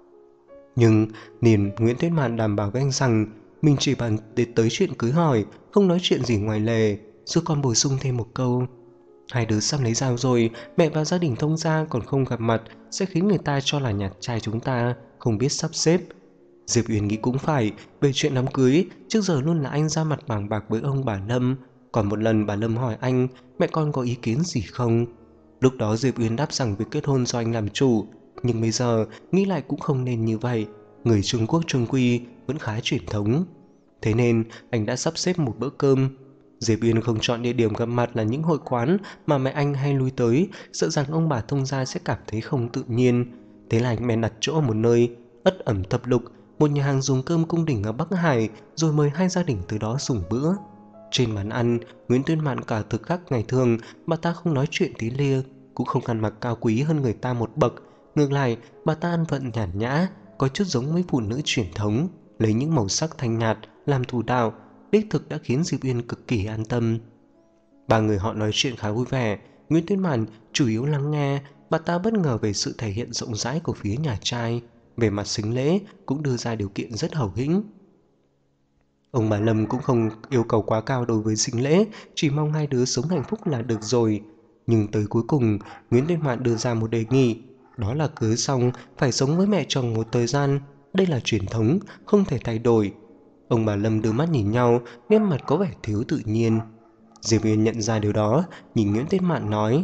Nhưng Niên Nguyễn Tuyết Mạn đảm bảo với anh rằng mình chỉ bàn đến tới chuyện cưới hỏi, không nói chuyện gì ngoài lề. Rồi còn bổ sung thêm một câu: hai đứa sắp lấy dao rồi, mẹ và gia đình thông gia còn không gặp mặt sẽ khiến người ta cho là nhà trai chúng ta. không biết sắp xếp. Diệp Uyên nghĩ cũng phải, về chuyện đám cưới, trước giờ luôn là anh ra mặt bàng bạc với ông bà Lâm. Còn một lần bà Lâm hỏi anh, mẹ con có ý kiến gì không? Lúc đó Diệp Uyên đáp rằng việc kết hôn do anh làm chủ, nhưng bây giờ nghĩ lại cũng không nên như vậy. Người Trung Quốc trung quy vẫn khá truyền thống. Thế nên anh đã sắp xếp một bữa cơm. Diệp Uyên không chọn địa điểm gặp mặt là những hội quán mà mẹ anh hay lui tới, sợ rằng ông bà thông gia sẽ cảm thấy không tự nhiên. Thế là anh bèn đặt chỗ ở một nơi ất ẩm thập lục, một nhà hàng dùng cơm cung đình ở Bắc Hải, rồi mời hai gia đình từ đó dùng bữa. Trên bàn ăn, Nguyễn Tuyên Mạn cả thực khác ngày thường, bà ta không nói chuyện tí lia, cũng không ăn mặc cao quý hơn người ta một bậc. Ngược lại, bà ta ăn vận nhàn nhã, có chút giống với phụ nữ truyền thống, lấy những màu sắc thanh nhạt làm thủ đạo, đích thực đã khiến Diệp Uyên cực kỳ an tâm. Ba người họ nói chuyện khá vui vẻ. Nguyễn Tuyên Mạn chủ yếu lắng nghe. Bà ta bất ngờ về sự thể hiện rộng rãi của phía nhà trai, về mặt sính lễ cũng đưa ra điều kiện rất hậu hĩnh. Ông bà Lâm cũng không yêu cầu quá cao đối với sính lễ, chỉ mong hai đứa sống hạnh phúc là được rồi. Nhưng tới cuối cùng, Nguyễn Tuyên Mạn đưa ra một đề nghị, đó là cưới xong phải sống với mẹ chồng một thời gian. Đây là truyền thống, không thể thay đổi. Ông bà Lâm đưa mắt nhìn nhau, nét mặt có vẻ thiếu tự nhiên. Diệp Uyên nhận ra điều đó, nhìn Nguyễn Tuyên Mạn nói: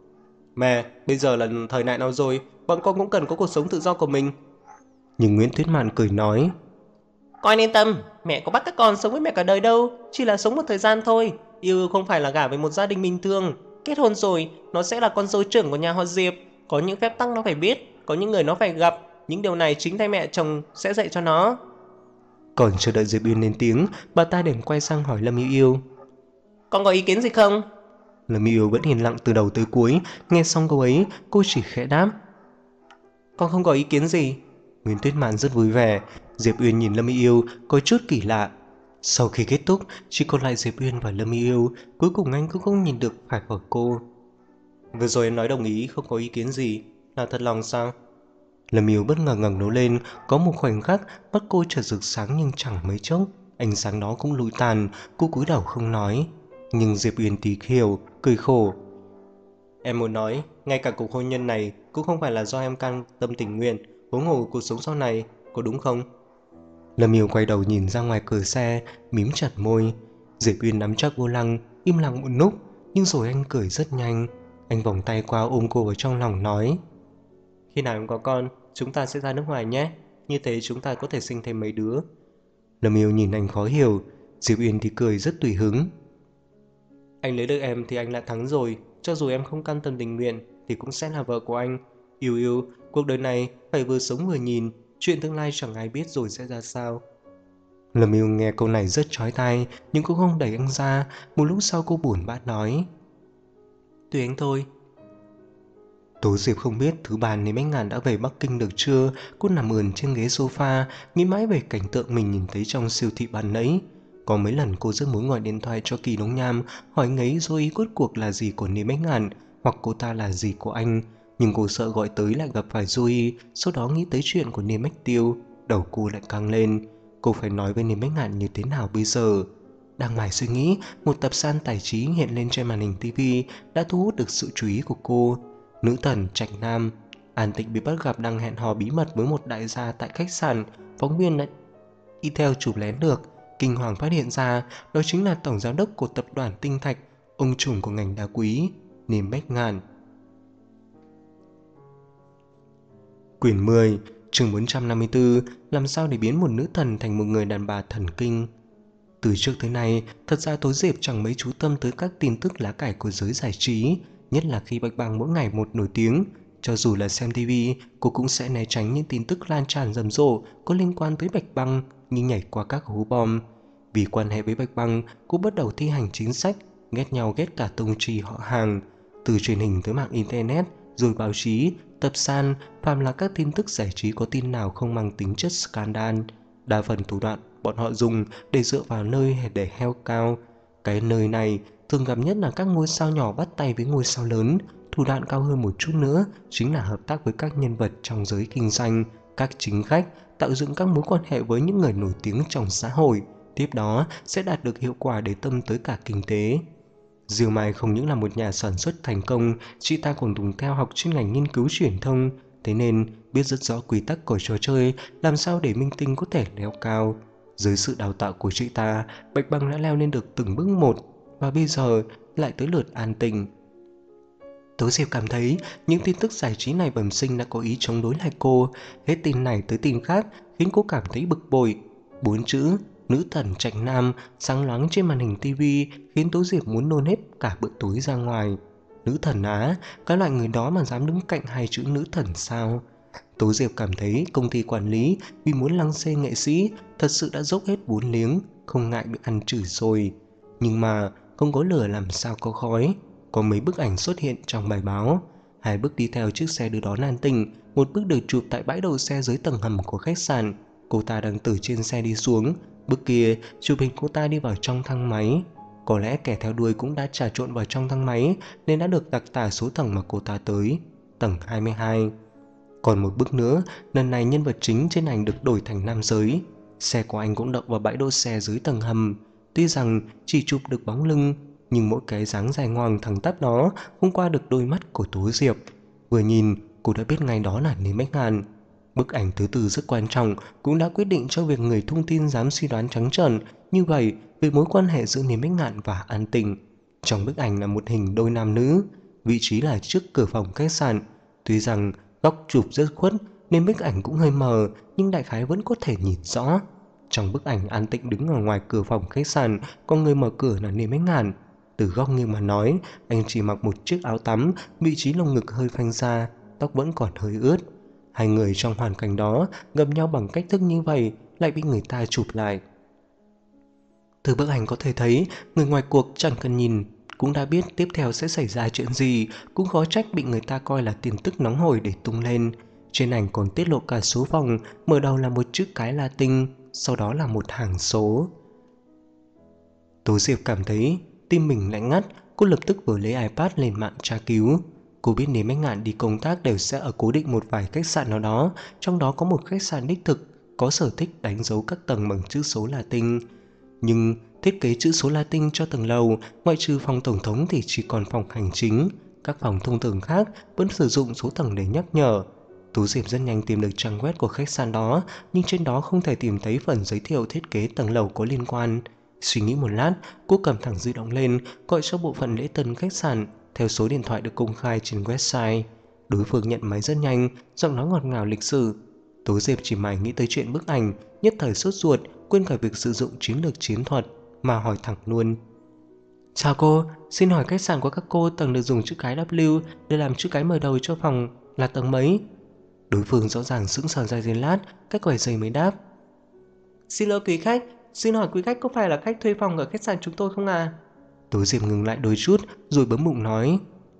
Mẹ, bây giờ là thời đại nào rồi, bọn con cũng cần có cuộc sống tự do của mình. Nhưng Nguyễn Tuyên Mạn cười nói: Con yên tâm, mẹ có bắt các con sống với mẹ cả đời đâu, chỉ là sống một thời gian thôi. Yêu không phải là gả với một gia đình bình thường. Kết hôn rồi, nó sẽ là con dâu trưởng của nhà họ Diệp. Có những phép tắc nó phải biết, có những người nó phải gặp. Những điều này chính tay mẹ chồng sẽ dạy cho nó. Còn chờ đợi Diệp Uyên lên tiếng, bà ta đành quay sang hỏi Lâm Yêu Yêu: Con có ý kiến gì không? Lâm Yêu Yêu vẫn yên lặng từ đầu tới cuối. Nghe xong câu ấy, cô chỉ khẽ đáp: Con không có ý kiến gì. Nguyễn Tuyết Mạn rất vui vẻ. Diệp Uyên nhìn Lâm Yêu Yêu có chút kỳ lạ. Sau khi kết thúc, chỉ còn lại Diệp Uyên và Lâm Yêu Yêu. Cuối cùng anh cũng không nhìn được phải hỏi cô: Vừa rồi em nói đồng ý không có ý kiến gì, là thật lòng sao? Lâm Yêu bất ngờ ngẩng đầu lên. Có một khoảnh khắc mắt cô chợt rực sáng, nhưng chẳng mấy chốc ánh sáng đó cũng lụi tàn. Cô cúi đầu không nói. Nhưng Diệp Uyên thì hiểu, cười khổ: Em muốn nói, ngay cả cuộc hôn nhân này cũng không phải là do em cam tâm tình nguyện, huống hồ cuộc sống sau này, có đúng không? Lâm Yêu quay đầu nhìn ra ngoài cửa xe, mím chặt môi. Diệp Uyên nắm chắc vô lăng, im lặng một lúc, nhưng rồi anh cười rất nhanh. Anh vòng tay qua ôm cô vào trong lòng nói: Khi nào em có con, chúng ta sẽ ra nước ngoài nhé. Như thế chúng ta có thể sinh thêm mấy đứa. Lâm Yêu nhìn anh khó hiểu. Diệp Uyên thì cười rất tùy hứng: Anh lấy được em thì anh đã thắng rồi. Cho dù em không cam tâm tình nguyện thì cũng sẽ là vợ của anh. Yêu yêu, cuộc đời này phải vừa sống vừa nhìn. Chuyện tương lai chẳng ai biết rồi sẽ ra sao. Lâm Yêu nghe câu này rất chói tai, nhưng cũng không đẩy anh ra. Một lúc sau cô buồn bã nói: Tùy anh thôi. Tố Diệp không biết thứ ba Lý Bách Ngạn đã về Bắc Kinh được chưa. Cô nằm ườn trên ghế sofa, nghĩ mãi về cảnh tượng mình nhìn thấy trong siêu thị ban nãy. Có mấy lần cô rất muốn gọi điện thoại cho Kỳ Đống Nham, hỏi anh ấy rồi ý cuối cuộc là gì của Lý Bách Ngạn, hoặc cô ta là gì của anh. Nhưng cô sợ gọi tới lại gặp phải Joey. Sau đó nghĩ tới chuyện của Niêm Bách Tiêu, đầu cô lại căng lên. Cô phải nói với Niêm Bách Ngạn như thế nào bây giờ? Đang mải suy nghĩ, một tập san tài trí hiện lên trên màn hình tivi đã thu hút được sự chú ý của cô. Nữ thần Trạch Nam. An Tịnh bị bắt gặp đang hẹn hò bí mật với một đại gia tại khách sạn. Phóng viên đã đi theo chụp lén được. Kinh hoàng phát hiện ra đó chính là tổng giám đốc của tập đoàn Tinh Thạch, ông trùm của ngành đá quý, Niêm Bách Ngạn. Quyển mười, chương bốn trăm năm mươi tư. Làm sao để biến một nữ thần thành một người đàn bà thần kinh. Từ trước tới nay, thật ra Tố Diệp chẳng mấy chú tâm tới các tin tức lá cải của giới giải trí, nhất là khi Bạch Băng mỗi ngày một nổi tiếng. Cho dù là xem tivi, cô cũng sẽ né tránh những tin tức lan tràn rầm rộ có liên quan tới Bạch Băng, như nhảy qua các hố bom. Vì quan hệ với Bạch Băng, cô bắt đầu thi hành chính sách ghét nhau ghét cả tông trì họ hàng. Từ truyền hình tới mạng internet, rồi báo chí, tập san, phàm là các tin tức giải trí có tin nào không mang tính chất scandal. Đa phần thủ đoạn bọn họ dùng để dựa vào nơi để heo cao. Cái nơi này thường gặp nhất là các ngôi sao nhỏ bắt tay với ngôi sao lớn. Thủ đoạn cao hơn một chút nữa chính là hợp tác với các nhân vật trong giới kinh doanh, các chính khách, tạo dựng các mối quan hệ với những người nổi tiếng trong xã hội. Tiếp đó sẽ đạt được hiệu quả để tâm tới cả kinh tế. Diêu Mai không những là một nhà sản xuất thành công, chị ta còn đúng theo học chuyên ngành nghiên cứu truyền thông. thế nên biết rất rõ quy tắc của trò chơi, làm sao để minh tinh có thể leo cao. Dưới sự đào tạo của chị ta, Bạch Băng đã leo lên được từng bước một, và bây giờ lại tới lượt An Tình. Tố Diệp cảm thấy những tin tức giải trí này bẩm sinh đã có ý chống đối lại cô, hết tin này tới tin khác khiến cô cảm thấy bực bội. Bốn chữ nữ thần trạch nam sáng loáng trên màn hình tivi khiến Tố Diệp muốn nôn hết cả bữa tối ra ngoài. Nữ thần á, cái loại người đó mà dám đứng cạnh hai chữ nữ thần sao? Tố Diệp cảm thấy công ty quản lý vì muốn lăng xê nghệ sĩ thật sự đã dốc hết vốn liếng, không ngại bị ăn chửi rồi. Nhưng mà không có lửa làm sao có khói. Có mấy bức ảnh xuất hiện trong bài báo. Hai bức đi theo chiếc xe đưa đón An Tình, một bức được chụp tại bãi đậu xe dưới tầng hầm của khách sạn. Cô ta đang từ trên xe đi xuống. Bức kia chụp hình cô ta đi vào trong thang máy. Có lẽ kẻ theo đuôi cũng đã trà trộn vào trong thang máy nên đã được đặc tả số tầng mà cô ta tới, tầng hai mươi hai. Còn một bức nữa, lần này nhân vật chính trên ảnh được đổi thành nam giới. Xe của anh cũng đậu vào bãi đỗ xe dưới tầng hầm. Tuy rằng chỉ chụp được bóng lưng, nhưng mỗi cái dáng dài ngoằng thẳng tắp đó không qua được đôi mắt của Tố Diệp. Vừa nhìn, cô đã biết ngay đó là Lý Bách Ngàn. Bức ảnh thứ tư rất quan trọng, cũng đã quyết định cho việc người thông tin dám suy đoán trắng trợn như vậy về mối quan hệ giữa Lý Bách Ngạn và An Tình. Trong bức ảnh là một hình đôi nam nữ, vị trí là trước cửa phòng khách sạn. Tuy rằng góc chụp rất khuất nên bức ảnh cũng hơi mờ, nhưng đại khái vẫn có thể nhìn rõ. Trong bức ảnh, An Tịnh đứng ở ngoài cửa phòng khách sạn, còn người mở cửa là Lý Bách Ngạn. Từ góc nghiêng mà nói, anh chỉ mặc một chiếc áo tắm, vị trí lồng ngực hơi phanh ra, tóc vẫn còn hơi ướt. Hai người trong hoàn cảnh đó gặp nhau bằng cách thức như vậy lại bị người ta chụp lại. Từ bức ảnh có thể thấy, người ngoài cuộc chẳng cần nhìn cũng đã biết tiếp theo sẽ xảy ra chuyện gì, cũng khó trách bị người ta coi là tin tức nóng hổi để tung lên. Trên ảnh còn tiết lộ cả số phòng, mở đầu là một chữ cái Latin, sau đó là một hàng số. Tố Diệp cảm thấy tim mình lạnh ngắt, cô lập tức vừa lấy iPad lên mạng tra cứu. Cô biết nếu mấy ngạn đi công tác đều sẽ ở cố định một vài khách sạn nào đó, trong đó có một khách sạn đích thực, có sở thích đánh dấu các tầng bằng chữ số Latin. Nhưng thiết kế chữ số Latin cho tầng lầu, ngoại trừ phòng tổng thống thì chỉ còn phòng hành chính. Các phòng thông thường khác vẫn sử dụng số tầng để nhắc nhở. Tú Diệp rất nhanh tìm được trang web của khách sạn đó, nhưng trên đó không thể tìm thấy phần giới thiệu thiết kế tầng lầu có liên quan. Suy nghĩ một lát, cô cầm thẳng di động lên, gọi cho bộ phận lễ tân khách sạn theo số điện thoại được công khai trên website. Đối phương nhận máy rất nhanh, giọng nói ngọt ngào lịch sự. Tố Diệp chỉ mải nghĩ tới chuyện bức ảnh, nhất thời sốt ruột, quên cả việc sử dụng chiến lược chiến thuật, mà hỏi thẳng luôn. Chào cô, xin hỏi khách sạn của các cô tầng được dùng chữ cái W để làm chữ cái mở đầu cho phòng là tầng mấy? Đối phương rõ ràng sững sờ ra giây lát, cách quầy giày mới đáp. Xin lỗi quý khách, xin hỏi quý khách có phải là khách thuê phòng ở khách sạn chúng tôi không à? Tố Diệp ngừng lại đôi chút rồi bấm bụng nói.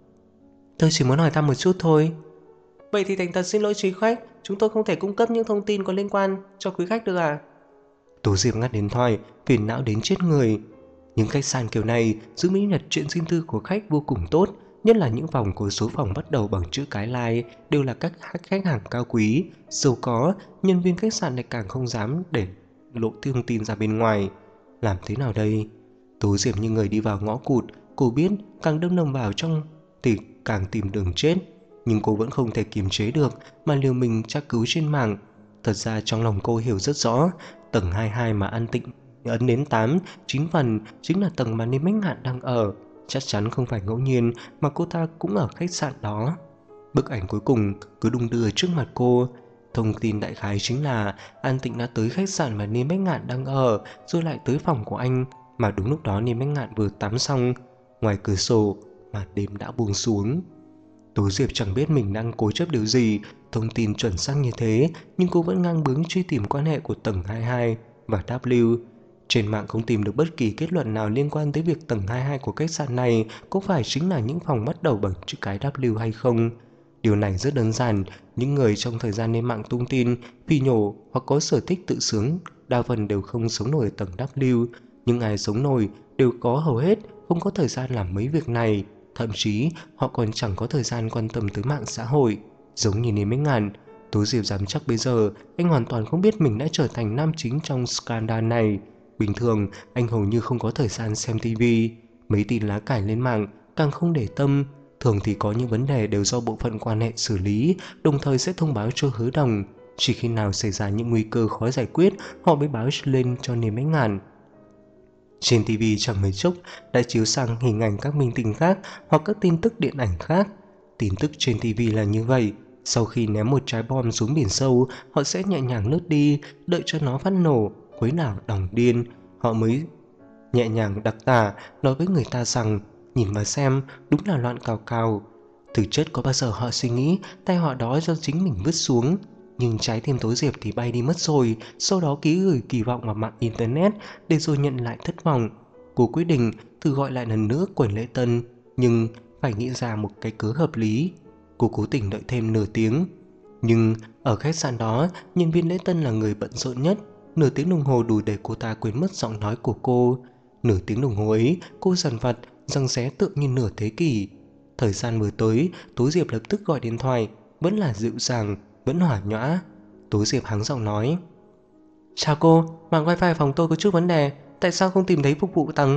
Tôi chỉ muốn hỏi thăm một chút thôi. Vậy thì thành thật xin lỗi quý khách, chúng tôi không thể cung cấp những thông tin có liên quan cho quý khách được à? Tố Diệp ngắt điện thoại, phiền não đến chết người. Những khách sạn kiểu này giữ bí mật chuyện riêng tư của khách vô cùng tốt, nhất là những phòng có số phòng bắt đầu bằng chữ cái like đều là các khách hàng cao quý, giàu có. Nhân viên khách sạn này càng không dám để lộ thông tin ra bên ngoài. Làm thế nào đây? Tố Diệp như người đi vào ngõ cụt, cô biết càng đâm đâm vào trong thì càng tìm đường chết, nhưng cô vẫn không thể kiềm chế được mà liều mình tra cứu trên mạng. Thật ra trong lòng cô hiểu rất rõ, tầng hai mươi hai mà An Tịnh ấn đến tám, chín phần chính là tầng mà Lý Bách Ngạn đang ở. Chắc chắn không phải ngẫu nhiên mà cô ta cũng ở khách sạn đó. Bức ảnh cuối cùng cứ đung đưa trước mặt cô. Thông tin đại khái chính là An Tịnh đã tới khách sạn mà Lý Bách Ngạn đang ở, rồi lại tới phòng của anh, mà đúng lúc đó Lý Bách Ngạn vừa tắm xong. Ngoài cửa sổ, màn đêm đã buông xuống. Tố Diệp chẳng biết mình đang cố chấp điều gì, thông tin chuẩn xác như thế, nhưng cô vẫn ngang bướng truy tìm quan hệ của tầng hai mươi hai và W. Trên mạng không tìm được bất kỳ kết luận nào liên quan tới việc tầng hai mươi hai của khách sạn này có phải chính là những phòng bắt đầu bằng chữ cái W hay không. Điều này rất đơn giản, những người trong thời gian lên mạng tung tin, phỉ nhổ hoặc có sở thích tự sướng, đa phần đều không sống nổi ở tầng W. Nhưng ai sống nổi đều có hầu hết không có thời gian làm mấy việc này. Thậm chí họ còn chẳng có thời gian quan tâm tới mạng xã hội. Giống như Lý Bách Ngạn, Tố Diệp dám chắc bây giờ anh hoàn toàn không biết mình đã trở thành nam chính trong scandal này. Bình thường anh hầu như không có thời gian xem tivi, mấy tin lá cải lên mạng càng không để tâm. Thường thì có những vấn đề đều do bộ phận quan hệ xử lý, đồng thời sẽ thông báo cho Hứa Đồng. Chỉ khi nào xảy ra những nguy cơ khó giải quyết, họ mới báo lên cho Niềm Ánh Ngàn. Trên ti vi chẳng mấy chốc đã chiếu sang hình ảnh các minh tinh khác hoặc các tin tức điện ảnh khác. Tin tức trên ti vi là như vậy. Sau khi ném một trái bom xuống biển sâu, họ sẽ nhẹ nhàng lướt đi, đợi cho nó phát nổ, khuấy đảo đỏng điên. Họ mới nhẹ nhàng đặc tả nói với người ta rằng nhìn mà xem, đúng là loạn cào cào. Thực chất có bao giờ họ suy nghĩ tai họa đó do chính mình vứt xuống. Nhưng trái tim Tố Diệp thì bay đi mất rồi. Sau đó ký gửi kỳ vọng vào mạng internet, để rồi nhận lại thất vọng. Cô quyết định thử gọi lại lần nữa Quỳnh Lễ Tân, nhưng phải nghĩ ra một cái cớ hợp lý. Cô cố tình đợi thêm nửa tiếng. Nhưng ở khách sạn đó, nhân viên lễ tân là người bận rộn nhất. Nửa tiếng đồng hồ đủ để cô ta quên mất giọng nói của cô. Nửa tiếng đồng hồ ấy, cô dằn vặt, răng ré tựa như nửa thế kỷ. Thời gian vừa tới, Tố Diệp lập tức gọi điện thoại, vẫn là dịu dàng, vẫn hỏa nhõa. Tố Diệp hắng giọng nói: Chào cô, mạng wifi phòng tôi có chút vấn đề, tại sao không tìm thấy phục vụ tầng?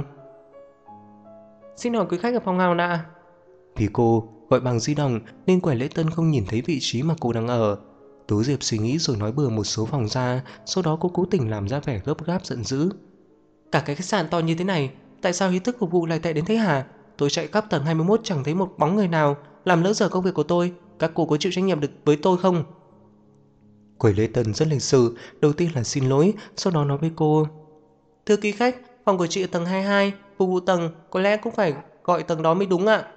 Xin hỏi quý khách ở phòng nào ạ? Vì cô gọi bằng di động nên Quầy Lễ Tân không nhìn thấy vị trí mà cô đang ở. Tố Diệp suy nghĩ rồi nói bừa một số phòng ra, sau đó cô cố tình làm ra vẻ gấp gáp giận dữ. Cả cái khách sạn to như thế này, tại sao ý thức phục vụ lại tệ đến thế hả? Tôi chạy khắp tầng hai mươi mốt chẳng thấy một bóng người nào, làm lỡ giờ công việc của tôi. Các cô có chịu trách nhiệm được với tôi không? Quầy Lễ Tân rất lịch sự, đầu tiên là xin lỗi, sau đó nói với cô: Thưa quý khách, phòng của chị ở tầng hai mươi hai, phục vụ tầng, có lẽ cũng phải gọi tầng đó mới đúng ạ.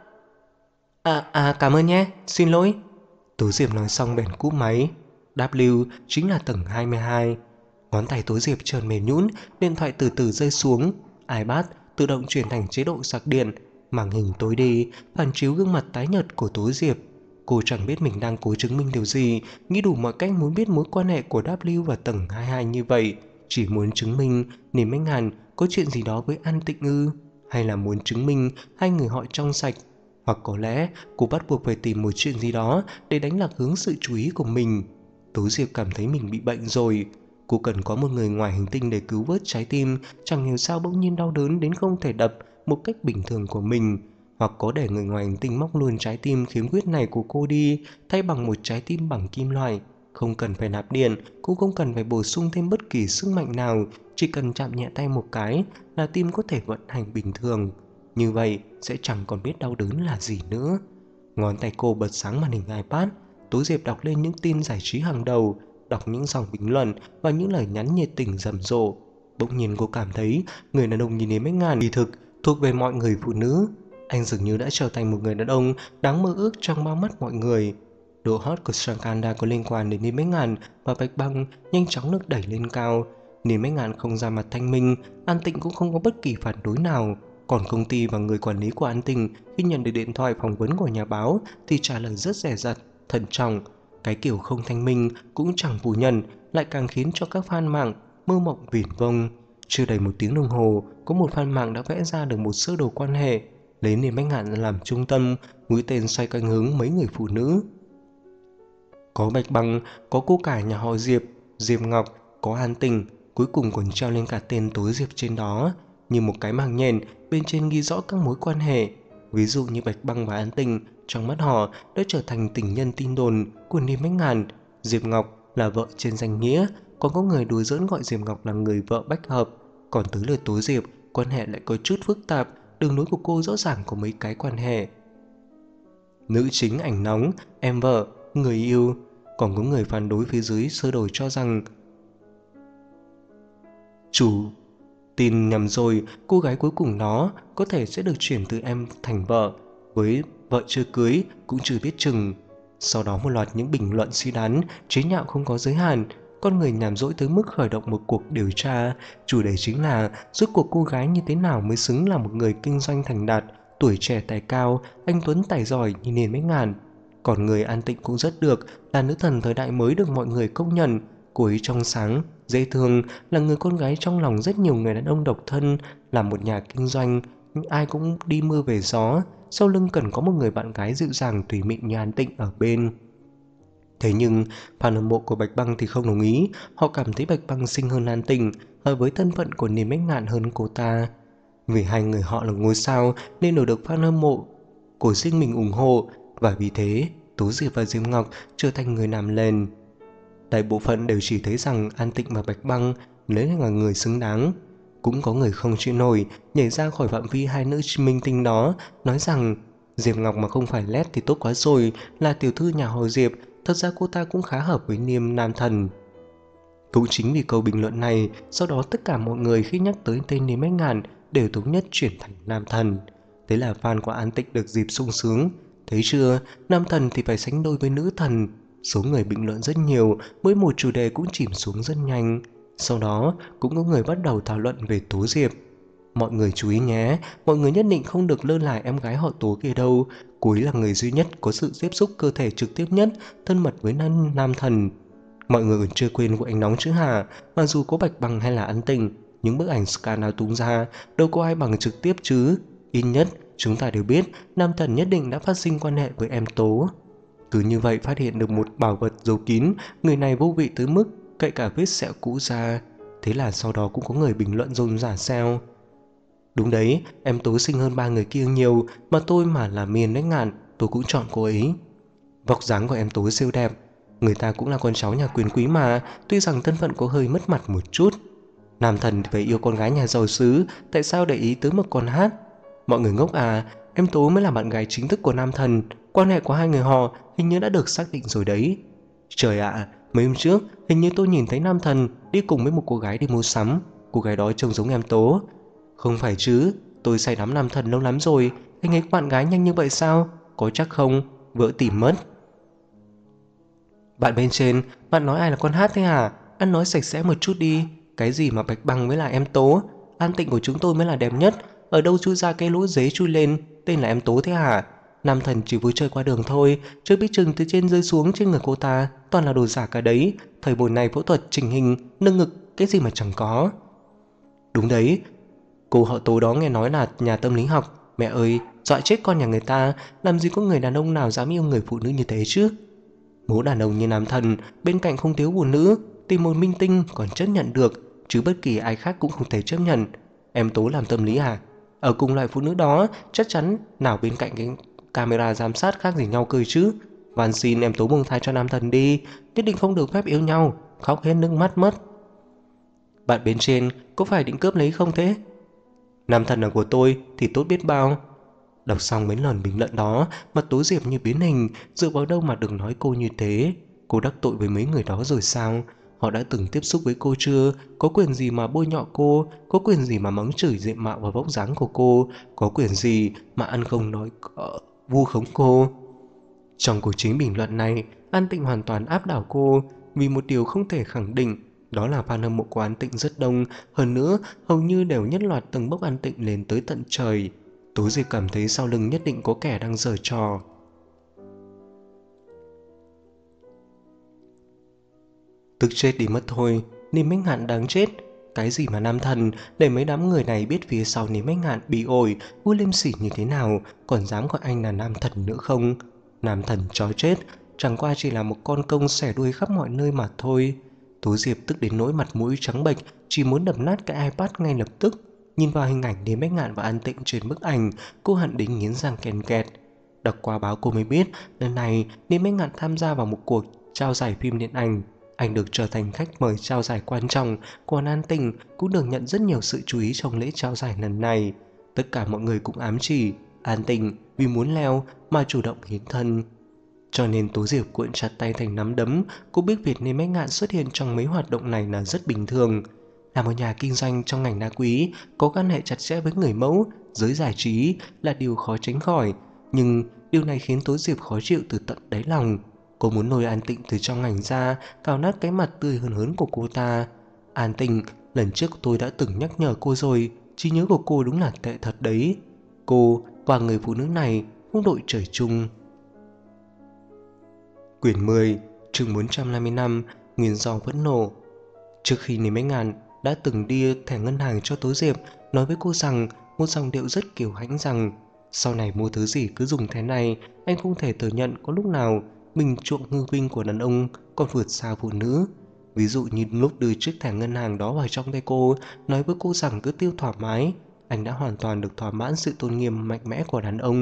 À, à cảm ơn nhé, xin lỗi. Tố Diệp nói xong bèn cúp máy. W chính là tầng hai mươi hai. Ngón tay Tố Diệp trơn mềm nhũn, điện thoại từ từ rơi xuống. iPad tự động chuyển thành chế độ sạc điện, màn hình tối đi, phản chiếu gương mặt tái nhợt của Tố Diệp. Cô chẳng biết mình đang cố chứng minh điều gì, nghĩ đủ mọi cách muốn biết mối quan hệ của W và tầng hai mươi hai như vậy. Chỉ muốn chứng minh Niềm Ánh Ngàn có chuyện gì đó với An Tịnh Ư, hay là muốn chứng minh hai người họ trong sạch. Hoặc có lẽ cô bắt buộc phải tìm một chuyện gì đó để đánh lạc hướng sự chú ý của mình. Tố Diệp cảm thấy mình bị bệnh rồi. Cô cần có một người ngoài hành tinh để cứu vớt trái tim, chẳng hiểu sao bỗng nhiên đau đớn đến không thể đập một cách bình thường của mình. Hoặc có để người ngoài hành tinh móc luôn trái tim khiếm khuyết này của cô đi, thay bằng một trái tim bằng kim loại. Không cần phải nạp điện, cũng không cần phải bổ sung thêm bất kỳ sức mạnh nào, chỉ cần chạm nhẹ tay một cái là tim có thể vận hành bình thường. Như vậy sẽ chẳng còn biết đau đớn là gì nữa. Ngón tay cô bật sáng màn hình iPad. Tố Diệp đọc lên những tin giải trí hàng đầu, đọc những dòng bình luận và những lời nhắn nhiệt tình rầm rộ. Bỗng nhiên cô cảm thấy người đàn ông như Niềm Ánh Ngàn kỳ thực thuộc về mọi người phụ nữ. Anh dường như đã trở thành một người đàn ông đáng mơ ước trong bao mắt mọi người. Độ hot của Skandal có liên quan đến Niềm Ánh Ngàn và Bạch Băng nhanh chóng được đẩy lên cao. Niềm Ánh Ngàn không ra mặt thanh minh, An Tịnh cũng không có bất kỳ phản đối nào. Còn công ty và người quản lý của An Tịnh khi nhận được điện thoại phỏng vấn của nhà báo thì trả lời rất dè dặt, thận trọng. Cái kiểu không thanh minh cũng chẳng phủ nhận, lại càng khiến cho các fan mạng mơ mộng viển vông. Chưa đầy một tiếng đồng hồ, có một fan mạng đã vẽ ra được một sơ đồ quan hệ, lấy Niềm Ánh Ngàn làm trung tâm, mũi tên xoay quanh hướng mấy người phụ nữ. Có Bạch Băng, có cô cả nhà họ Diệp, Diệp Ngọc, có An Tịnh, cuối cùng còn treo lên cả tên Tố Diệp trên đó. Như một cái màng nhện, bên trên ghi rõ các mối quan hệ. Ví dụ như Bạch Băng và An Tịnh trong mắt họ đã trở thành tình nhân tin đồn của Niềm Ánh Ngàn. Diệp Ngọc là vợ trên danh nghĩa, còn có người đùa giỡn gọi Diệp Ngọc là người vợ bách hợp. Còn tới lượt Tố Diệp, quan hệ lại có chút phức tạp, đường nối của cô rõ ràng có mấy cái quan hệ. Nữ chính ảnh nóng, em vợ, người yêu. Còn có người phản đối phía dưới sơ đồ cho rằng chủ tin nhầm rồi, cô gái cuối cùng đó có thể sẽ được chuyển từ em thành vợ, với vợ chưa cưới cũng chưa biết chừng. Sau đó một loạt những bình luận suy đoán, chế nhạo không có giới hạn. Con người nhàm dỗi tới mức khởi động một cuộc điều tra. Chủ đề chính là rốt cuộc cô gái như thế nào mới xứng là một người kinh doanh thành đạt, tuổi trẻ tài cao, anh tuấn tài giỏi như Niềm Ánh Ngàn. Còn người An Tịnh cũng rất được, là nữ thần thời đại mới được mọi người công nhận. Cô ấy trong sáng, dễ thương, là người con gái trong lòng rất nhiều người đàn ông độc thân, là một nhà kinh doanh, nhưng ai cũng đi mưa về gió. Sau lưng cần có một người bạn gái dịu dàng tùy mị như An Tịnh ở bên. Thế nhưng fan hâm mộ của Bạch Băng thì không đồng ý. Họ cảm thấy Bạch Băng xinh hơn An Tịnh, hợp với thân phận của Niềm Ánh Ngàn hơn cô ta. Vì hai người họ là ngôi sao nên đều được fan hâm mộ cô riêng mình ủng hộ, và vì thế Tố Diệp và Diệp Ngọc trở thành người làm lên. Đại bộ phận đều chỉ thấy rằng An Tịnh và Bạch Băng lấy là người xứng đáng. Cũng có người không chịu nổi nhảy ra khỏi phạm vi hai nữ minh tinh đó, nói rằng Diệp Ngọc mà không phải lét thì tốt quá rồi, là tiểu thư nhà họ Diệp, thật ra cô ta cũng khá hợp với Niêm Nam Thần. Cũng chính vì câu bình luận này, sau đó tất cả mọi người khi nhắc tới tên Niêm Bách Ngạn đều thống nhất chuyển thành Nam Thần. Thế là fan của An Tịnh được dịp sung sướng. Thấy chưa, Nam Thần thì phải sánh đôi với nữ thần. Số người bình luận rất nhiều, mỗi một chủ đề cũng chìm xuống rất nhanh. Sau đó cũng có người bắt đầu thảo luận về Tố Diệp. Mọi người chú ý nhé, mọi người nhất định không được lơ là em gái họ Tố kia đâu. Cô ấy là người duy nhất có sự tiếp xúc cơ thể trực tiếp nhất, thân mật với nam, nam thần. Mọi người còn chưa quên vụ ánh nóng chứ hả? Mà dù có Bạch Bằng hay là An Tịnh, những bức ảnh scan nào tung ra đâu có ai bằng trực tiếp chứ. Ít nhất chúng ta đều biết nam thần nhất định đã phát sinh quan hệ với em Tố. Cứ như vậy phát hiện được một bảo vật giấu kín, người này vô vị tới mức cậy cả vết sẹo cũ ra. Thế là sau đó cũng có người bình luận dồn dả sao. Đúng đấy, em Tố xinh hơn ba người kia nhiều, mà tôi mà là Miên Bách Ngạn, tôi cũng chọn cô ấy. Vóc dáng của em Tố siêu đẹp, người ta cũng là con cháu nhà quyền quý mà, tuy rằng thân phận có hơi mất mặt một chút. Nam thần thì phải yêu con gái nhà giàu xứ, tại sao để ý tới một con hát? Mọi người ngốc à, em Tố mới là bạn gái chính thức của nam thần, quan hệ của hai người họ hình như đã được xác định rồi đấy. Trời ạ, à, mấy hôm trước hình như tôi nhìn thấy nam thần đi cùng với một cô gái đi mua sắm, cô gái đó trông giống em Tố. Không phải chứ, tôi say đắm nam thần lâu lắm rồi, anh ấy có bạn gái nhanh như vậy sao? Có chắc không? Vỡ tìm mất. Bạn bên trên, bạn nói ai là con hát thế hả? Ăn nói sạch sẽ một chút đi. Cái gì mà Bạch Bằng mới là em Tố? An Tịnh của chúng tôi mới là đẹp nhất. Ở đâu chui ra cái lỗ dế chui lên, tên là em Tố thế hả? Nam thần chỉ vui chơi qua đường thôi, chưa biết chừng từ trên rơi xuống trên người cô ta toàn là đồ giả cả đấy. Thời buổi này phẫu thuật chỉnh hình, nâng ngực, cái gì mà chẳng có. Đúng đấy, cô họ Tố đó nghe nói là nhà tâm lý học. Mẹ ơi, dọa chết con nhà người ta. Làm gì có người đàn ông nào dám yêu người phụ nữ như thế chứ? Bố đàn ông như nam thần, bên cạnh không thiếu phụ nữ, tìm một minh tinh còn chấp nhận được, chứ bất kỳ ai khác cũng không thể chấp nhận. Em Tố làm tâm lý à? Ở cùng loại phụ nữ đó, chắc chắn nào bên cạnh cái camera giám sát khác gì nhau cười chứ. Van xin em Tố buông tha cho nam thần đi, nhất định không được phép yêu nhau, khóc hết nước mắt mất. Bạn bên trên có phải định cướp lấy không thế? Nam thần là của tôi thì tốt biết bao. Đọc xong mấy lần bình luận đó, mặt Tố Diệp như biến hình, dựa vào đâu mà đừng nói cô như thế. Cô đắc tội với mấy người đó rồi sao? Họ đã từng tiếp xúc với cô chưa? Có quyền gì mà bôi nhọ cô? Có quyền gì mà mắng chửi diện mạo và vóc dáng của cô? Có quyền gì mà ăn không nói uh, vu khống cô? Trong cuộc chiến bình luận này, An Tịnh hoàn toàn áp đảo cô, vì một điều không thể khẳng định, đó là fan hâm mộ của An Tịnh rất đông, hơn nữa hầu như đều nhất loạt từng bốc An Tịnh lên tới tận trời. Tố Diệp cảm thấy sau lưng nhất định có kẻ đang giở trò. Tức chết đi mất thôi, Niêm Bách Ngạn đáng chết. Cái gì mà nam thần, để mấy đám người này biết phía sau Niêm Bách Ngạn bị ổi, vui liêm sỉ như thế nào, còn dám gọi anh là nam thần nữa không? Nam thần chó chết, chẳng qua chỉ là một con công xẻ đuôi khắp mọi nơi mà thôi. Tố Diệp tức đến nỗi mặt mũi trắng bệch, chỉ muốn đập nát cái iPad ngay lập tức. Nhìn vào hình ảnh Niêm Bách Ngạn và An Tịnh trên bức ảnh, cô hận đến nghiến răng ken kẹt. Đọc qua báo cô mới biết, lần này Niêm Bách Ngạn tham gia vào một cuộc trao giải phim điện ảnh. Anh được trở thành khách mời trao giải quan trọng, còn An Tịnh cũng được nhận rất nhiều sự chú ý trong lễ trao giải lần này. Tất cả mọi người cũng ám chỉ An Tịnh vì muốn leo mà chủ động hiến thân. Cho nên Tố Diệp cuộn chặt tay thành nắm đấm. Cô biết việc Niêm Bách Ngạn xuất hiện trong mấy hoạt động này là rất bình thường. Là một nhà kinh doanh trong ngành đá quý, có quan hệ chặt chẽ với người mẫu, giới giải trí là điều khó tránh khỏi. Nhưng điều này khiến Tố Diệp khó chịu từ tận đáy lòng. Cô muốn lôi An Tịnh từ trong ngành ra, cào nát cái mặt tươi hớn hớn của cô ta. An Tịnh, lần trước tôi đã từng nhắc nhở cô rồi, trí nhớ của cô đúng là tệ thật đấy. Cô và người phụ nữ này không đội trời chung. Quyển mười, chương bốn trăm năm mươi lăm, nguyên do vẫn nổ. Trước khi Niêm Bách Ngạn đã từng đi thẻ ngân hàng cho Tố Diệp, nói với cô rằng một dòng điệu rất kiêu hãnh rằng sau này mua thứ gì cứ dùng thế này, anh không thể thừa nhận có lúc nào mình chuộng hư vinh của đàn ông còn vượt xa phụ nữ. Ví dụ như lúc đưa chiếc thẻ ngân hàng đó vào trong tay cô, nói với cô rằng cứ tiêu thoải mái, anh đã hoàn toàn được thỏa mãn sự tôn nghiêm mạnh mẽ của đàn ông.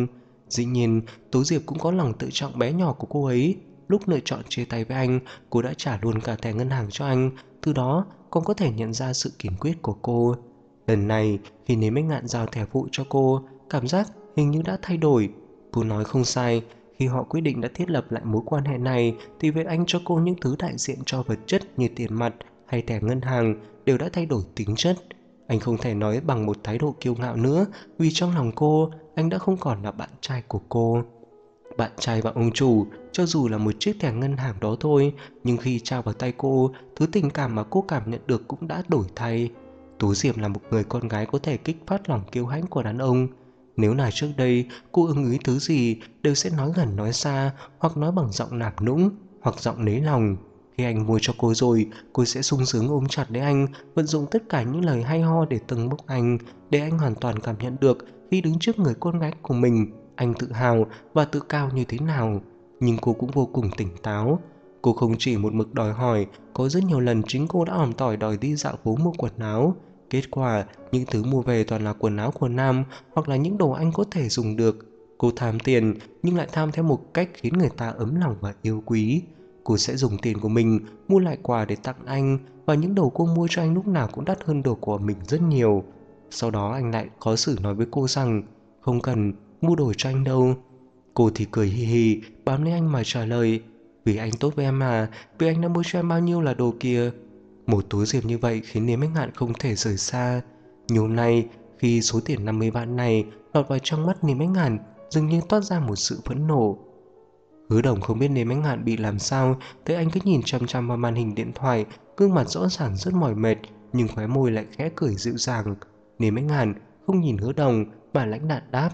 Dĩ nhiên, Tố Diệp cũng có lòng tự trọng bé nhỏ của cô ấy. Lúc lựa chọn chia tay với anh, cô đã trả luôn cả thẻ ngân hàng cho anh, từ đó còn có thể nhận ra sự kiên quyết của cô. Lần này, khi Nếm Bách Ngạn giao thẻ phụ cho cô, cảm giác hình như đã thay đổi. Cô nói không sai, khi họ quyết định đã thiết lập lại mối quan hệ này, thì việc anh cho cô những thứ đại diện cho vật chất như tiền mặt hay thẻ ngân hàng đều đã thay đổi tính chất. Anh không thể nói bằng một thái độ kiêu ngạo nữa, vì trong lòng cô, anh đã không còn là bạn trai của cô. Bạn trai và ông chủ, cho dù là một chiếc thẻ ngân hàng đó thôi, nhưng khi trao vào tay cô, thứ tình cảm mà cô cảm nhận được cũng đã đổi thay. Tố Diệp là một người con gái có thể kích phát lòng kiêu hãnh của đàn ông. Nếu là trước đây, cô ưng ý thứ gì đều sẽ nói gần nói xa, hoặc nói bằng giọng nạp nũng, hoặc giọng nấy lòng. Khi anh mua cho cô rồi, cô sẽ sung sướng ôm chặt lấy anh, vận dụng tất cả những lời hay ho để tâng bốc anh, để anh hoàn toàn cảm nhận được khi đứng trước người con gái của mình, anh tự hào và tự cao như thế nào. Nhưng cô cũng vô cùng tỉnh táo. Cô không chỉ một mực đòi hỏi, có rất nhiều lần chính cô đã ỏm tỏi đòi đi dạo phố mua quần áo. Kết quả, những thứ mua về toàn là quần áo của nam hoặc là những đồ anh có thể dùng được. Cô tham tiền nhưng lại tham theo một cách khiến người ta ấm lòng và yêu quý. Cô sẽ dùng tiền của mình mua lại quà để tặng anh, và những đồ cô mua cho anh lúc nào cũng đắt hơn đồ của mình rất nhiều. Sau đó anh lại khó xử nói với cô rằng không cần mua đồ cho anh đâu. Cô thì cười hì hì bám lấy anh mà trả lời, vì anh tốt với em mà, vì anh đã mua cho em bao nhiêu là đồ kìa. Một Tố Diệp như vậy khiến Nếm Bách Ngạn không thể rời xa. Nhiều hôm nay, khi số tiền năm mươi vạn này lọt vào trong mắt Nếm Bách Ngạn, dường như toát ra một sự phẫn nộ. Hứa Đồng không biết Nếm Bách Ngạn bị làm sao, thấy anh cứ nhìn chăm chăm vào màn hình điện thoại, gương mặt rõ ràng rất mỏi mệt, nhưng khóe môi lại khẽ cười dịu dàng. Nếm Bách Ngạn không nhìn Hứa Đồng mà lãnh đạm đáp,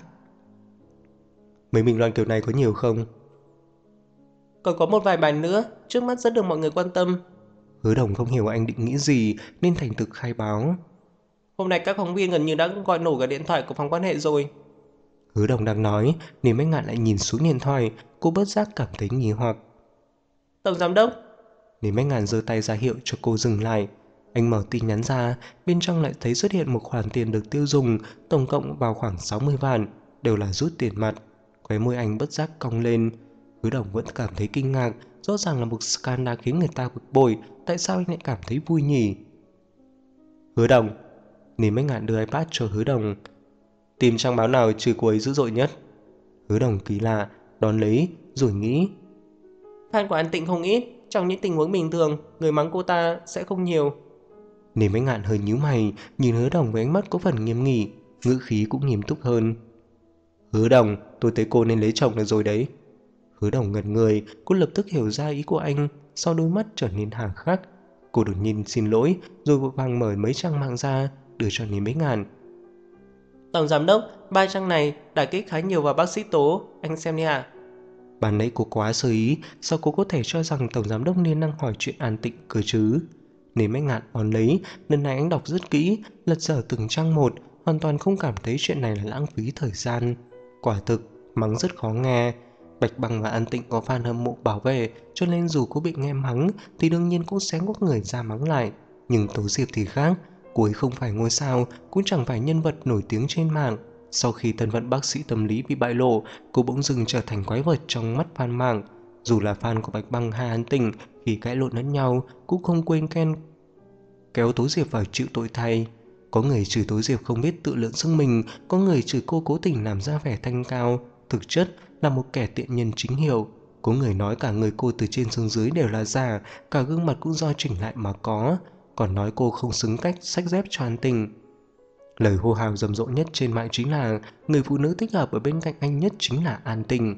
mấy bình luận kiểu này có nhiều không? Còn có một vài bài nữa, trước mắt rất được mọi người quan tâm. Hứa Đồng không hiểu anh định nghĩ gì nên thành thực khai báo. Hôm nay các phóng viên gần như đã gọi nổ cả điện thoại của phòng quan hệ rồi. Hứa Đồng đang nói, Nếm Bách Ngạn lại nhìn xuống điện thoại, cô bất giác cảm thấy nghi hoặc. Tổng giám đốc. Nếm Bách Ngạn giơ tay ra hiệu cho cô dừng lại. Anh mở tin nhắn ra, bên trong lại thấy xuất hiện một khoản tiền được tiêu dùng, tổng cộng vào khoảng sáu mươi vạn, đều là rút tiền mặt. Khóe môi anh bất giác cong lên. Hứa Đồng vẫn cảm thấy kinh ngạc, rõ ràng là một scandal khiến người ta bực bội, tại sao anh lại cảm thấy vui nhỉ? Hứa Đồng. Nếm Bách Ngạn đưa iPad cho Hứa Đồng. Tìm trang báo nào trừ cô ấy dữ dội nhất? Hứa Đồng kỳ lạ, đón lấy, rồi nghĩ. Fan của An Tịnh không ít, trong những tình huống bình thường, người mắng cô ta sẽ không nhiều. Nếm Bách Ngạn hơi nhíu mày, nhìn Hứa Đồng với ánh mắt có phần nghiêm nghị, ngữ khí cũng nghiêm túc hơn. Hứa Đồng, tôi thấy cô nên lấy chồng được rồi đấy. Hứa Đồng ngẩn người, cô lập tức hiểu ra ý của anh, sau đôi mắt trở nên hà khắc. Cô đột nhiên xin lỗi, rồi vội vàng mở mấy trang mạng ra, đưa cho Nếm Bách Ngạn. Tổng giám đốc, ba trang này đả kích khá nhiều vào bác sĩ Tố, anh xem đi ạ. Ban nãy cô quá sơ ý, sao cô có thể cho rằng tổng giám đốc nên đang hỏi chuyện An Tịnh cơ chứ? Nếm Bách Ngạn đón lấy, lần này anh đọc rất kỹ, lật dở từng trang một, hoàn toàn không cảm thấy chuyện này là lãng phí thời gian. Quả thực, mắng rất khó nghe. Bạch Băng và An Tịnh có fan hâm mộ bảo vệ, cho nên dù cô bị nghe mắng thì đương nhiên cũng sẽ ngóc người ra mắng lại. Nhưng Tố Diệp thì khác, cô ấy không phải ngôi sao, cũng chẳng phải nhân vật nổi tiếng trên mạng. Sau khi thân phận bác sĩ tâm lý bị bại lộ, cô bỗng dưng trở thành quái vật trong mắt fan mạng. Dù là fan của Bạch Băng hay An Tịnh, khi cãi lộn lẫn nhau cũng không quên khen kéo Tố Diệp vào chịu tội thay. Có người chửi Tố Diệp không biết tự lượng sức mình, có người chửi cô cố tình làm ra vẻ thanh cao, thực chất là một kẻ tiện nhân chính hiệu. Có người nói cả người cô từ trên xuống dưới đều là giả, cả gương mặt cũng do chỉnh lại mà có, còn nói cô không xứng cách xách dép cho An Tịnh. Lời hô hào rầm rộ nhất trên mạng chính là người phụ nữ thích hợp ở bên cạnh anh nhất chính là An Tịnh.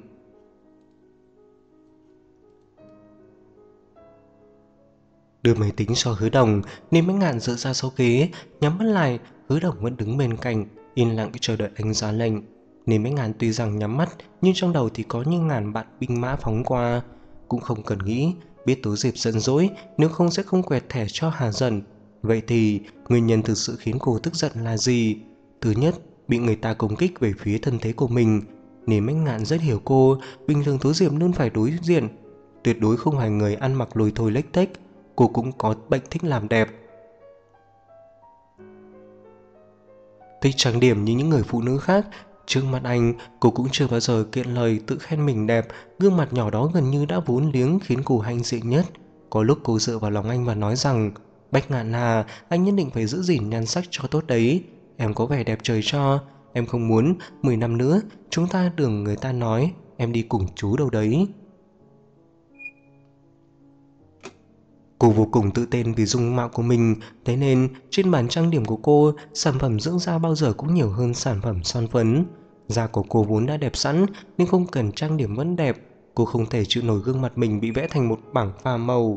Đưa máy tính cho Hứa Đồng, Nếm Bách Ngạn dựa ra số ghế, nhắm mắt lại. Hứa Đồng vẫn đứng bên cạnh, yên lặng chờ đợi anh ra lệnh. Nếm Bách Ngạn tuy rằng nhắm mắt, nhưng trong đầu thì có như ngàn vạn binh mã phóng qua. Cũng không cần nghĩ, biết Tố Diệp giận dỗi, nếu không sẽ không quẹt thẻ cho Hà Dần. Vậy thì nguyên nhân thực sự khiến cô tức giận là gì? Thứ nhất, bị người ta công kích về phía thân thế của mình. Nếm Bách Ngạn rất hiểu cô, bình thường Tố Diệp luôn phải đối diện, tuyệt đối không phải người ăn mặc lùi thôi lếch thếch. Cô cũng có bệnh thích làm đẹp, thích trang điểm như những người phụ nữ khác, Trước mặt anh, cô cũng chưa bao giờ kiện lời tự khen mình đẹp, gương mặt nhỏ đó gần như đã vốn liếng khiến cô hãnh diện nhất. Có lúc cô dựa vào lòng anh và nói rằng, Bách Ngạn à, anh nhất định phải giữ gìn nhan sắc cho tốt đấy. Em có vẻ đẹp trời cho, em không muốn mười năm nữa chúng ta đừng người ta nói em đi cùng chú đâu đấy. Cô vô cùng tự tin vì dung mạo của mình, thế nên trên bàn trang điểm của cô, sản phẩm dưỡng da bao giờ cũng nhiều hơn sản phẩm son phấn. Da của cô vốn đã đẹp sẵn nên không cần trang điểm vẫn đẹp. Cô không thể chịu nổi gương mặt mình bị vẽ thành một bảng pha màu.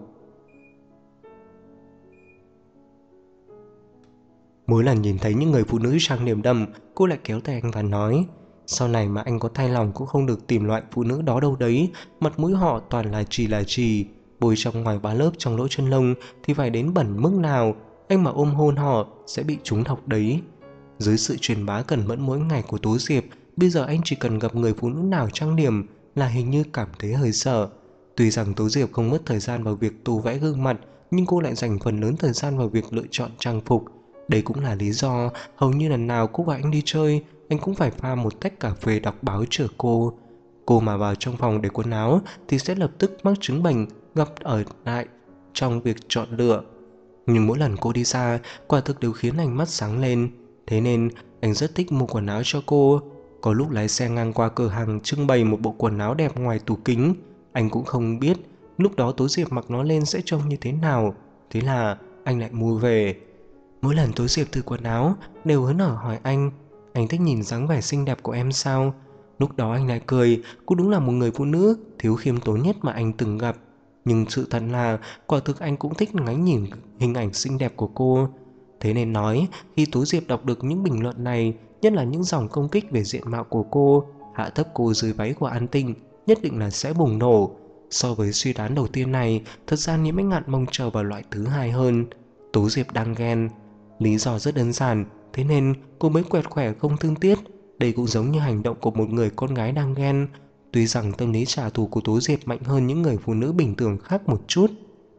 Mỗi lần nhìn thấy những người phụ nữ trang điểm đậm, cô lại kéo tay anh và nói, sau này mà anh có thay lòng cũng không được tìm loại phụ nữ đó đâu đấy, mặt mũi họ toàn là chì là chì, bôi trong ngoài ba lớp trong lỗ chân lông thì phải đến bẩn mức nào, anh mà ôm hôn họ sẽ bị trúng độc đấy. Dưới sự truyền bá cẩn mẫn mỗi ngày của Tố Diệp, bây giờ anh chỉ cần gặp người phụ nữ nào trang điểm là hình như cảm thấy hơi sợ. Tuy rằng Tố Diệp không mất thời gian vào việc tô vẽ gương mặt, nhưng cô lại dành phần lớn thời gian vào việc lựa chọn trang phục. Đây cũng là lý do hầu như lần nào cô và anh đi chơi, anh cũng phải pha một tách cà phê đọc báo chờ cô. Cô mà vào trong phòng để quần áo thì sẽ lập tức mắc chứng bệnh gặp ở lại trong việc chọn lựa. Nhưng mỗi lần cô đi xa, quả thực đều khiến anh mắt sáng lên. Thế nên anh rất thích mua quần áo cho cô. Có lúc lái xe ngang qua cửa hàng trưng bày một bộ quần áo đẹp ngoài tủ kính, anh cũng không biết lúc đó Tố Diệp mặc nó lên sẽ trông như thế nào. Thế là anh lại mua về. Mỗi lần Tố Diệp thử quần áo đều hớn hở hỏi anh, anh thích nhìn dáng vẻ xinh đẹp của em sao? Lúc đó anh lại cười, cô đúng là một người phụ nữ thiếu khiêm tốn nhất mà anh từng gặp. Nhưng sự thật là quả thực anh cũng thích ngắm nhìn hình ảnh xinh đẹp của cô. Thế nên nói, khi Tố Diệp đọc được những bình luận này, nhất là những dòng công kích về diện mạo của cô, hạ thấp cô dưới váy của An Tinh, nhất định là sẽ bùng nổ. So với suy đoán đầu tiên này, thật ra Nhiễm Ánh Ngạn mong chờ vào loại thứ hai hơn. Tố Diệp đang ghen. Lý do rất đơn giản, thế nên cô mới quẹt khỏe không thương tiếc. Đây cũng giống như hành động của một người con gái đang ghen. Tuy rằng tâm lý trả thù của Tố Diệp mạnh hơn những người phụ nữ bình thường khác một chút.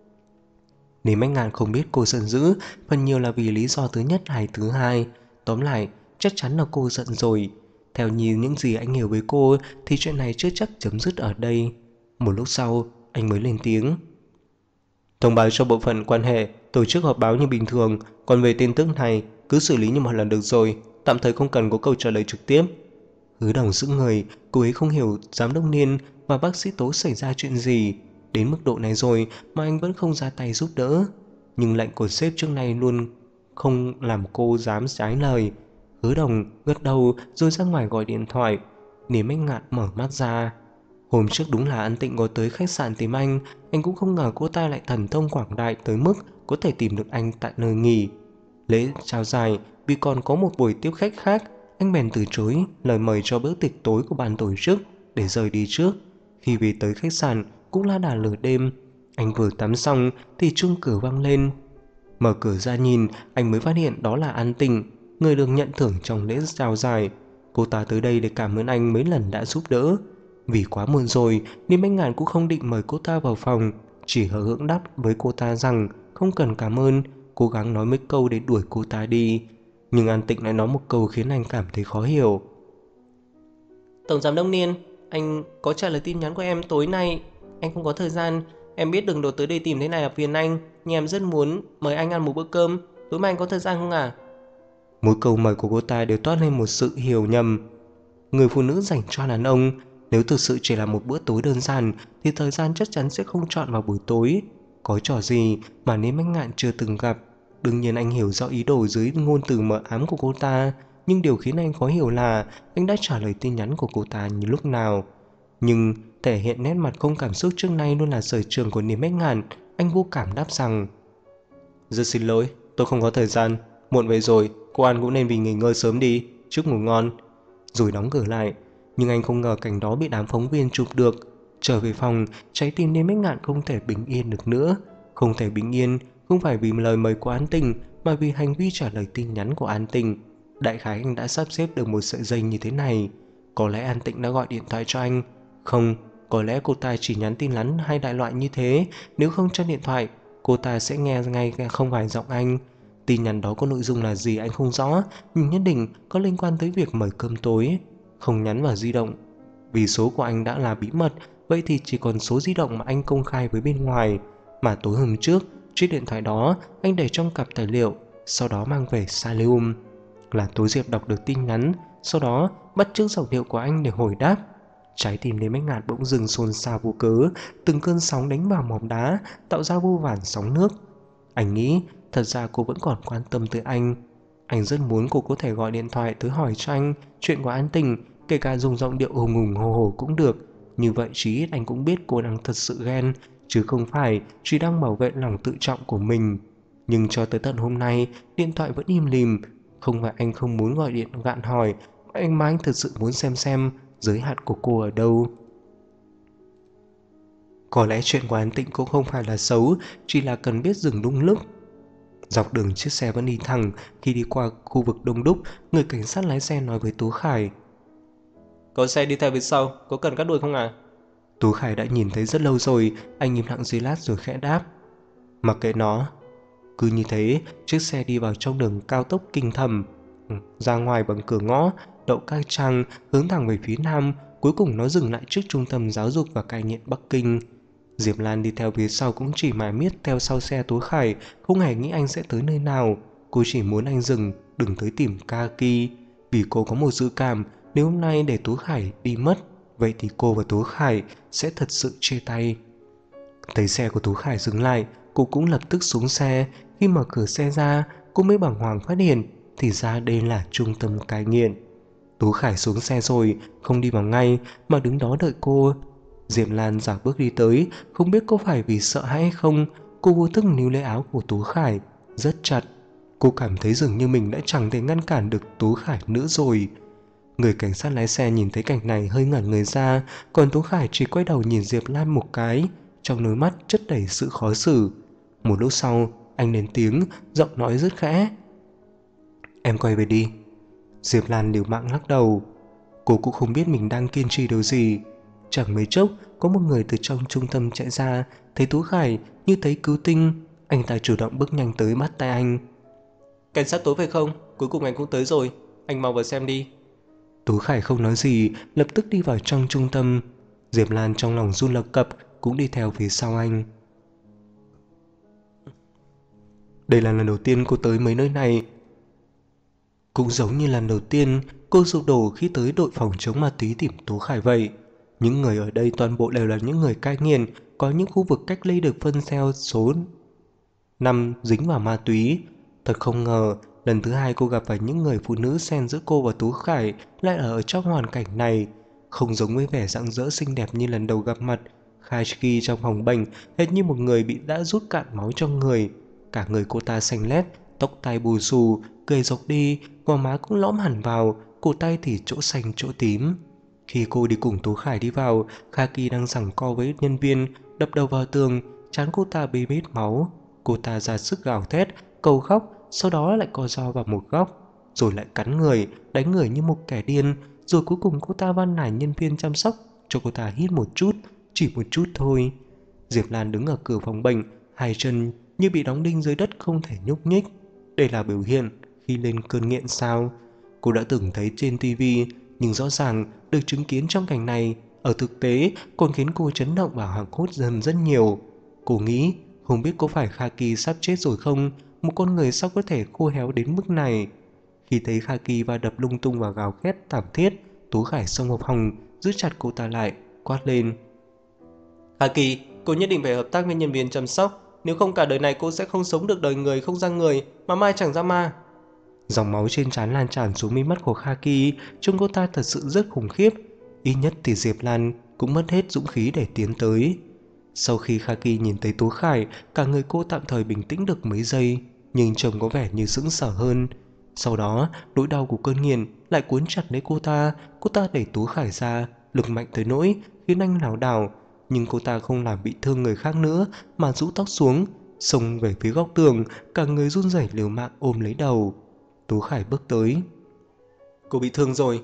Nếu Ánh Ngạn không biết cô giận dữ, phần nhiều là vì lý do thứ nhất hay thứ hai. Tóm lại, chắc chắn là cô giận rồi. Theo nhìn những gì anh hiểu với cô thì chuyện này chưa chắc chấm dứt ở đây. Một lúc sau, anh mới lên tiếng. Thông báo cho bộ phận quan hệ, tổ chức họp báo như bình thường, còn về tin tức này, cứ xử lý như một lần được rồi, tạm thời không cần có câu trả lời trực tiếp. Hứa Đồng sững người, cô ấy không hiểu giám đốc Niên và bác sĩ Tố xảy ra chuyện gì. Đến mức độ này rồi mà anh vẫn không ra tay giúp đỡ. Nhưng lệnh của sếp trước nay luôn không làm cô dám trái lời. Hứa Đồng gật đầu rồi ra ngoài gọi điện thoại. Niềm Ánh Ngạn mở mắt ra. Hôm trước đúng là An Tịnh có tới khách sạn tìm anh. Anh cũng không ngờ cô ta lại thần thông quảng đại tới mức có thể tìm được anh tại nơi nghỉ. Lễ chào dài vì còn có một buổi tiếp khách khác, anh bèn từ chối lời mời cho bữa tiệc tối của ban tổ chức để rời đi trước. Khi về tới khách sạn cũng là đã lửa đêm. Anh vừa tắm xong thì chuông cửa vang lên. Mở cửa ra nhìn, anh mới phát hiện đó là An Tịnh, người được nhận thưởng trong lễ chào dài. Cô ta tới đây để cảm ơn anh mấy lần đã giúp đỡ. Vì quá muộn rồi nên Ánh Ngạn cũng không định mời cô ta vào phòng, chỉ hờ hững đáp với cô ta rằng không cần cảm ơn, cố gắng nói mấy câu để đuổi cô ta đi. Nhưng An Tịnh lại nói một câu khiến anh cảm thấy khó hiểu. Tổng giám đốc Niên, anh có trả lời tin nhắn của em tối nay. Anh không có thời gian. Em biết đường đột tới đây tìm thế này là phiền anh, nhưng em rất muốn mời anh ăn một bữa cơm. Tối mai anh có thời gian không à? Mỗi câu mời của cô ta đều toát lên một sự hiểu nhầm. Người phụ nữ dành cho đàn ông, nếu thực sự chỉ là một bữa tối đơn giản thì thời gian chắc chắn sẽ không chọn vào buổi tối. Có trò gì mà Niềm Ánh Ngạn chưa từng gặp. Đương nhiên anh hiểu rõ ý đồ dưới ngôn từ mờ ám của cô ta, nhưng điều khiến anh khó hiểu là anh đã trả lời tin nhắn của cô ta như lúc nào. Nhưng thể hiện nét mặt không cảm xúc trước nay luôn là sở trường của Niềm Ánh Ngạn. Anh vô cảm đáp rằng: Rất xin lỗi, tôi không có thời gian. Muộn về rồi, cô An cũng nên vì nghỉ ngơi sớm đi. Chúc ngủ ngon. Rồi đóng cửa lại. Nhưng anh không ngờ cảnh đó bị đám phóng viên chụp được. Trở về phòng, trái tim Niềm Ánh Ngạn không thể bình yên được nữa. Không thể bình yên không phải vì lời mời của An Tình, mà vì hành vi trả lời tin nhắn của An Tình. Đại khái anh đã sắp xếp được một sợi dây như thế này. Có lẽ An Tịnh đã gọi điện thoại cho anh. Không, có lẽ cô ta chỉ nhắn tin ngắn hay đại loại như thế. Nếu không cho điện thoại, cô ta sẽ nghe ngay không phải giọng anh. Tin nhắn đó có nội dung là gì anh không rõ, nhưng nhất định có liên quan tới việc mời cơm tối. không nhắn vào di động. Vì số của anh đã là bí mật, vậy thì chỉ còn số di động mà anh công khai với bên ngoài. Mà tối hôm trước, chiếc điện thoại đó anh để trong cặp tài liệu, sau đó mang về Saleum. Là tối Diệp đọc được tin nhắn, sau đó bắt chước giọng điệu của anh để hồi đáp. Trái tim Lê Bách Ngạn bỗng dừng xôn xao vô cớ, từng cơn sóng đánh vào mỏm đá, tạo ra vô vàn sóng nước. Anh nghĩ thật ra cô vẫn còn quan tâm tới anh. Anh rất muốn cô có thể gọi điện thoại tới hỏi cho anh chuyện của An Tình, kể cả dùng giọng điệu hùng hùng hồ hồ cũng được. Như vậy chí ít anh cũng biết cô đang thật sự ghen, chứ không phải chỉ đang bảo vệ lòng tự trọng của mình. Nhưng cho tới tận hôm nay, điện thoại vẫn im lìm. Không phải anh không muốn gọi điện gạn hỏi, anh mà anh thật sự muốn xem xem giới hạn của cô ở đâu. Có lẽ chuyện của An Tịnh cũng không phải là xấu, chỉ là cần biết dừng đúng lúc. Dọc đường chiếc xe vẫn đi thẳng. Khi đi qua khu vực đông đúc, người cảnh sát lái xe nói với Tú Khải: Có xe đi theo phía sau, có cần cắt đuôi không à? Tú Khải đã nhìn thấy rất lâu rồi. Anh im lặng giây lát rồi khẽ đáp: Mặc kệ nó. Cứ như thế, chiếc xe đi vào trong đường cao tốc Kinh Thầm, ra ngoài bằng cửa ngõ đậu Cang Trang, hướng thẳng về phía nam. Cuối cùng nó dừng lại trước trung tâm giáo dục và cai nghiện Bắc Kinh. Diệp Lan đi theo phía sau cũng chỉ mải miết theo sau xe Tú Khải, không hề nghĩ anh sẽ tới nơi nào. Cô chỉ muốn anh dừng, đừng tới tìm Kaki, vì cô có một dự cảm nếu hôm nay để Tú Khải đi mất, vậy thì cô và Tú Khải sẽ thật sự chia tay. Thấy xe của Tú Khải dừng lại, cô cũng lập tức xuống xe. Khi mở cửa xe ra, cô mới bàng hoàng phát hiện thì ra đây là trung tâm cai nghiện. Tú Khải xuống xe rồi, không đi vào ngay mà đứng đó đợi cô. Diệp Lan dạo bước đi tới, không biết có phải vì sợ hãi hay không, cô vô thức níu lấy áo của Tú Khải rất chặt. Cô cảm thấy dường như mình đã chẳng thể ngăn cản được Tú Khải nữa rồi. Người cảnh sát lái xe nhìn thấy cảnh này hơi ngẩn người ra, còn Tú Khải chỉ quay đầu nhìn Diệp Lan một cái, trong đôi mắt chất đầy sự khó xử. Một lúc sau, anh lên tiếng, giọng nói rất khẽ: Em quay về đi. Diệp Lan liều mạng lắc đầu. Cô cũng không biết mình đang kiên trì điều gì. Chẳng mấy chốc, có một người từ trong trung tâm chạy ra, thấy Tú Khải như thấy cứu tinh. Anh ta chủ động bước nhanh tới bắt tay anh. Cảnh sát tối phải không? Cuối cùng anh cũng tới rồi, anh mau vào xem đi. Tú Khải không nói gì, lập tức đi vào trong trung tâm. Diệp Lan trong lòng run lập cập, cũng đi theo phía sau anh. Đây là lần đầu tiên cô tới mấy nơi này. Cũng giống như lần đầu tiên cô sụp đổ khi tới đội phòng chống ma túy tìm Tú Khải vậy. Những người ở đây toàn bộ đều là những người cai nghiện, có những khu vực cách ly được phân theo số năm dính vào ma túy. Thật không ngờ, lần thứ hai cô gặp phải những người phụ nữ xen giữa cô và Tú Khải lại ở trong hoàn cảnh này. Không giống với vẻ rạng rỡ xinh đẹp như lần đầu gặp mặt, Khaishki trong phòng bệnh hệt như một người bị đã rút cạn máu trong người. Cả người cô ta xanh lét, tóc tai bù xù, cười rộc đi, gò má cũng lõm hẳn vào, cổ tay thì chỗ xanh chỗ tím. Khi cô đi cùng Tú Khải đi vào, Kaki đang giằng co với nhân viên, đập đầu vào tường, trán cô ta bê bết máu. Cô ta ra sức gào thét, cầu khóc, sau đó lại co ro vào một góc, rồi lại cắn người, đánh người như một kẻ điên. Rồi cuối cùng cô ta van nài nhân viên chăm sóc cho cô ta hít một chút, chỉ một chút thôi. Diệp Lan đứng ở cửa phòng bệnh, hai chân như bị đóng đinh dưới đất không thể nhúc nhích. Đây là biểu hiện khi lên cơn nghiện sao? Cô đã từng thấy trên tivi, nhưng rõ ràng được chứng kiến trong cảnh này ở thực tế còn khiến cô chấn động và hoảng hốt dần rất nhiều. Cô nghĩ không biết có phải Kaki sắp chết rồi không, một con người sao có thể khô héo đến mức này. Khi thấy Kaki va đập lung tung và gào khét thảm thiết, Tú Khải xông vào phòng, giữ chặt cô ta lại, quát lên: Kaki, cô nhất định phải hợp tác với nhân viên chăm sóc, nếu không cả đời này cô sẽ không sống được đời người không ra người, mà mai chẳng ra ma. Dòng máu trên trán lan tràn xuống mi mắt của Kaki, trông cô ta thật sự rất khủng khiếp. Ít nhất thì Diệp Lan cũng mất hết dũng khí để tiến tới. Sau khi Kaki nhìn thấy Tú Khải, cả người cô tạm thời bình tĩnh được mấy giây, nhưng trông có vẻ như sững sờ hơn. Sau đó, nỗi đau của cơn nghiện lại cuốn chặt lấy cô ta. Cô ta đẩy Tú Khải ra, lực mạnh tới nỗi khiến anh lảo đảo, nhưng cô ta không làm bị thương người khác nữa mà rũ tóc xuống, xông về phía góc tường, cả người run rẩy liều mạng ôm lấy đầu. Tú Khải bước tới. Cô bị thương rồi.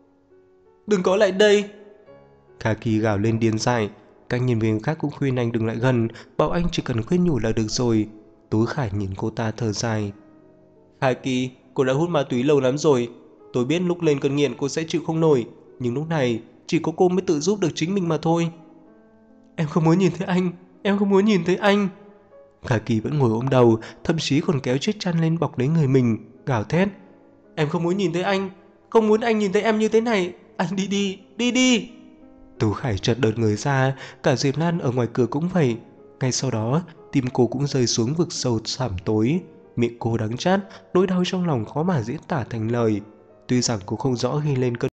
Đừng có lại đây. Kaki gào lên điên dại. Các nhân viên khác cũng khuyên anh đừng lại gần, bảo anh chỉ cần khuyên nhủ là được rồi. Tú Khải nhìn cô ta thở dài. Kaki, cô đã hút ma túy lâu lắm rồi. Tôi biết lúc lên cơn nghiện cô sẽ chịu không nổi, nhưng lúc này chỉ có cô mới tự giúp được chính mình mà thôi. Em không muốn nhìn thấy anh, em không muốn nhìn thấy anh. Khả Kỳ vẫn ngồi ôm đầu, thậm chí còn kéo chiếc chăn lên bọc lấy người mình, gào thét. Em không muốn nhìn thấy anh, không muốn anh nhìn thấy em như thế này. Anh đi đi, đi đi. Tú Khải chợt đợt người ra, cả Diệp Lan ở ngoài cửa cũng vậy. Ngay sau đó, tim cô cũng rơi xuống vực sâu thẳm tối. Miệng cô đắng chát, nỗi đau trong lòng khó mà diễn tả thành lời. Tuy rằng cô không rõ ghi lên cơn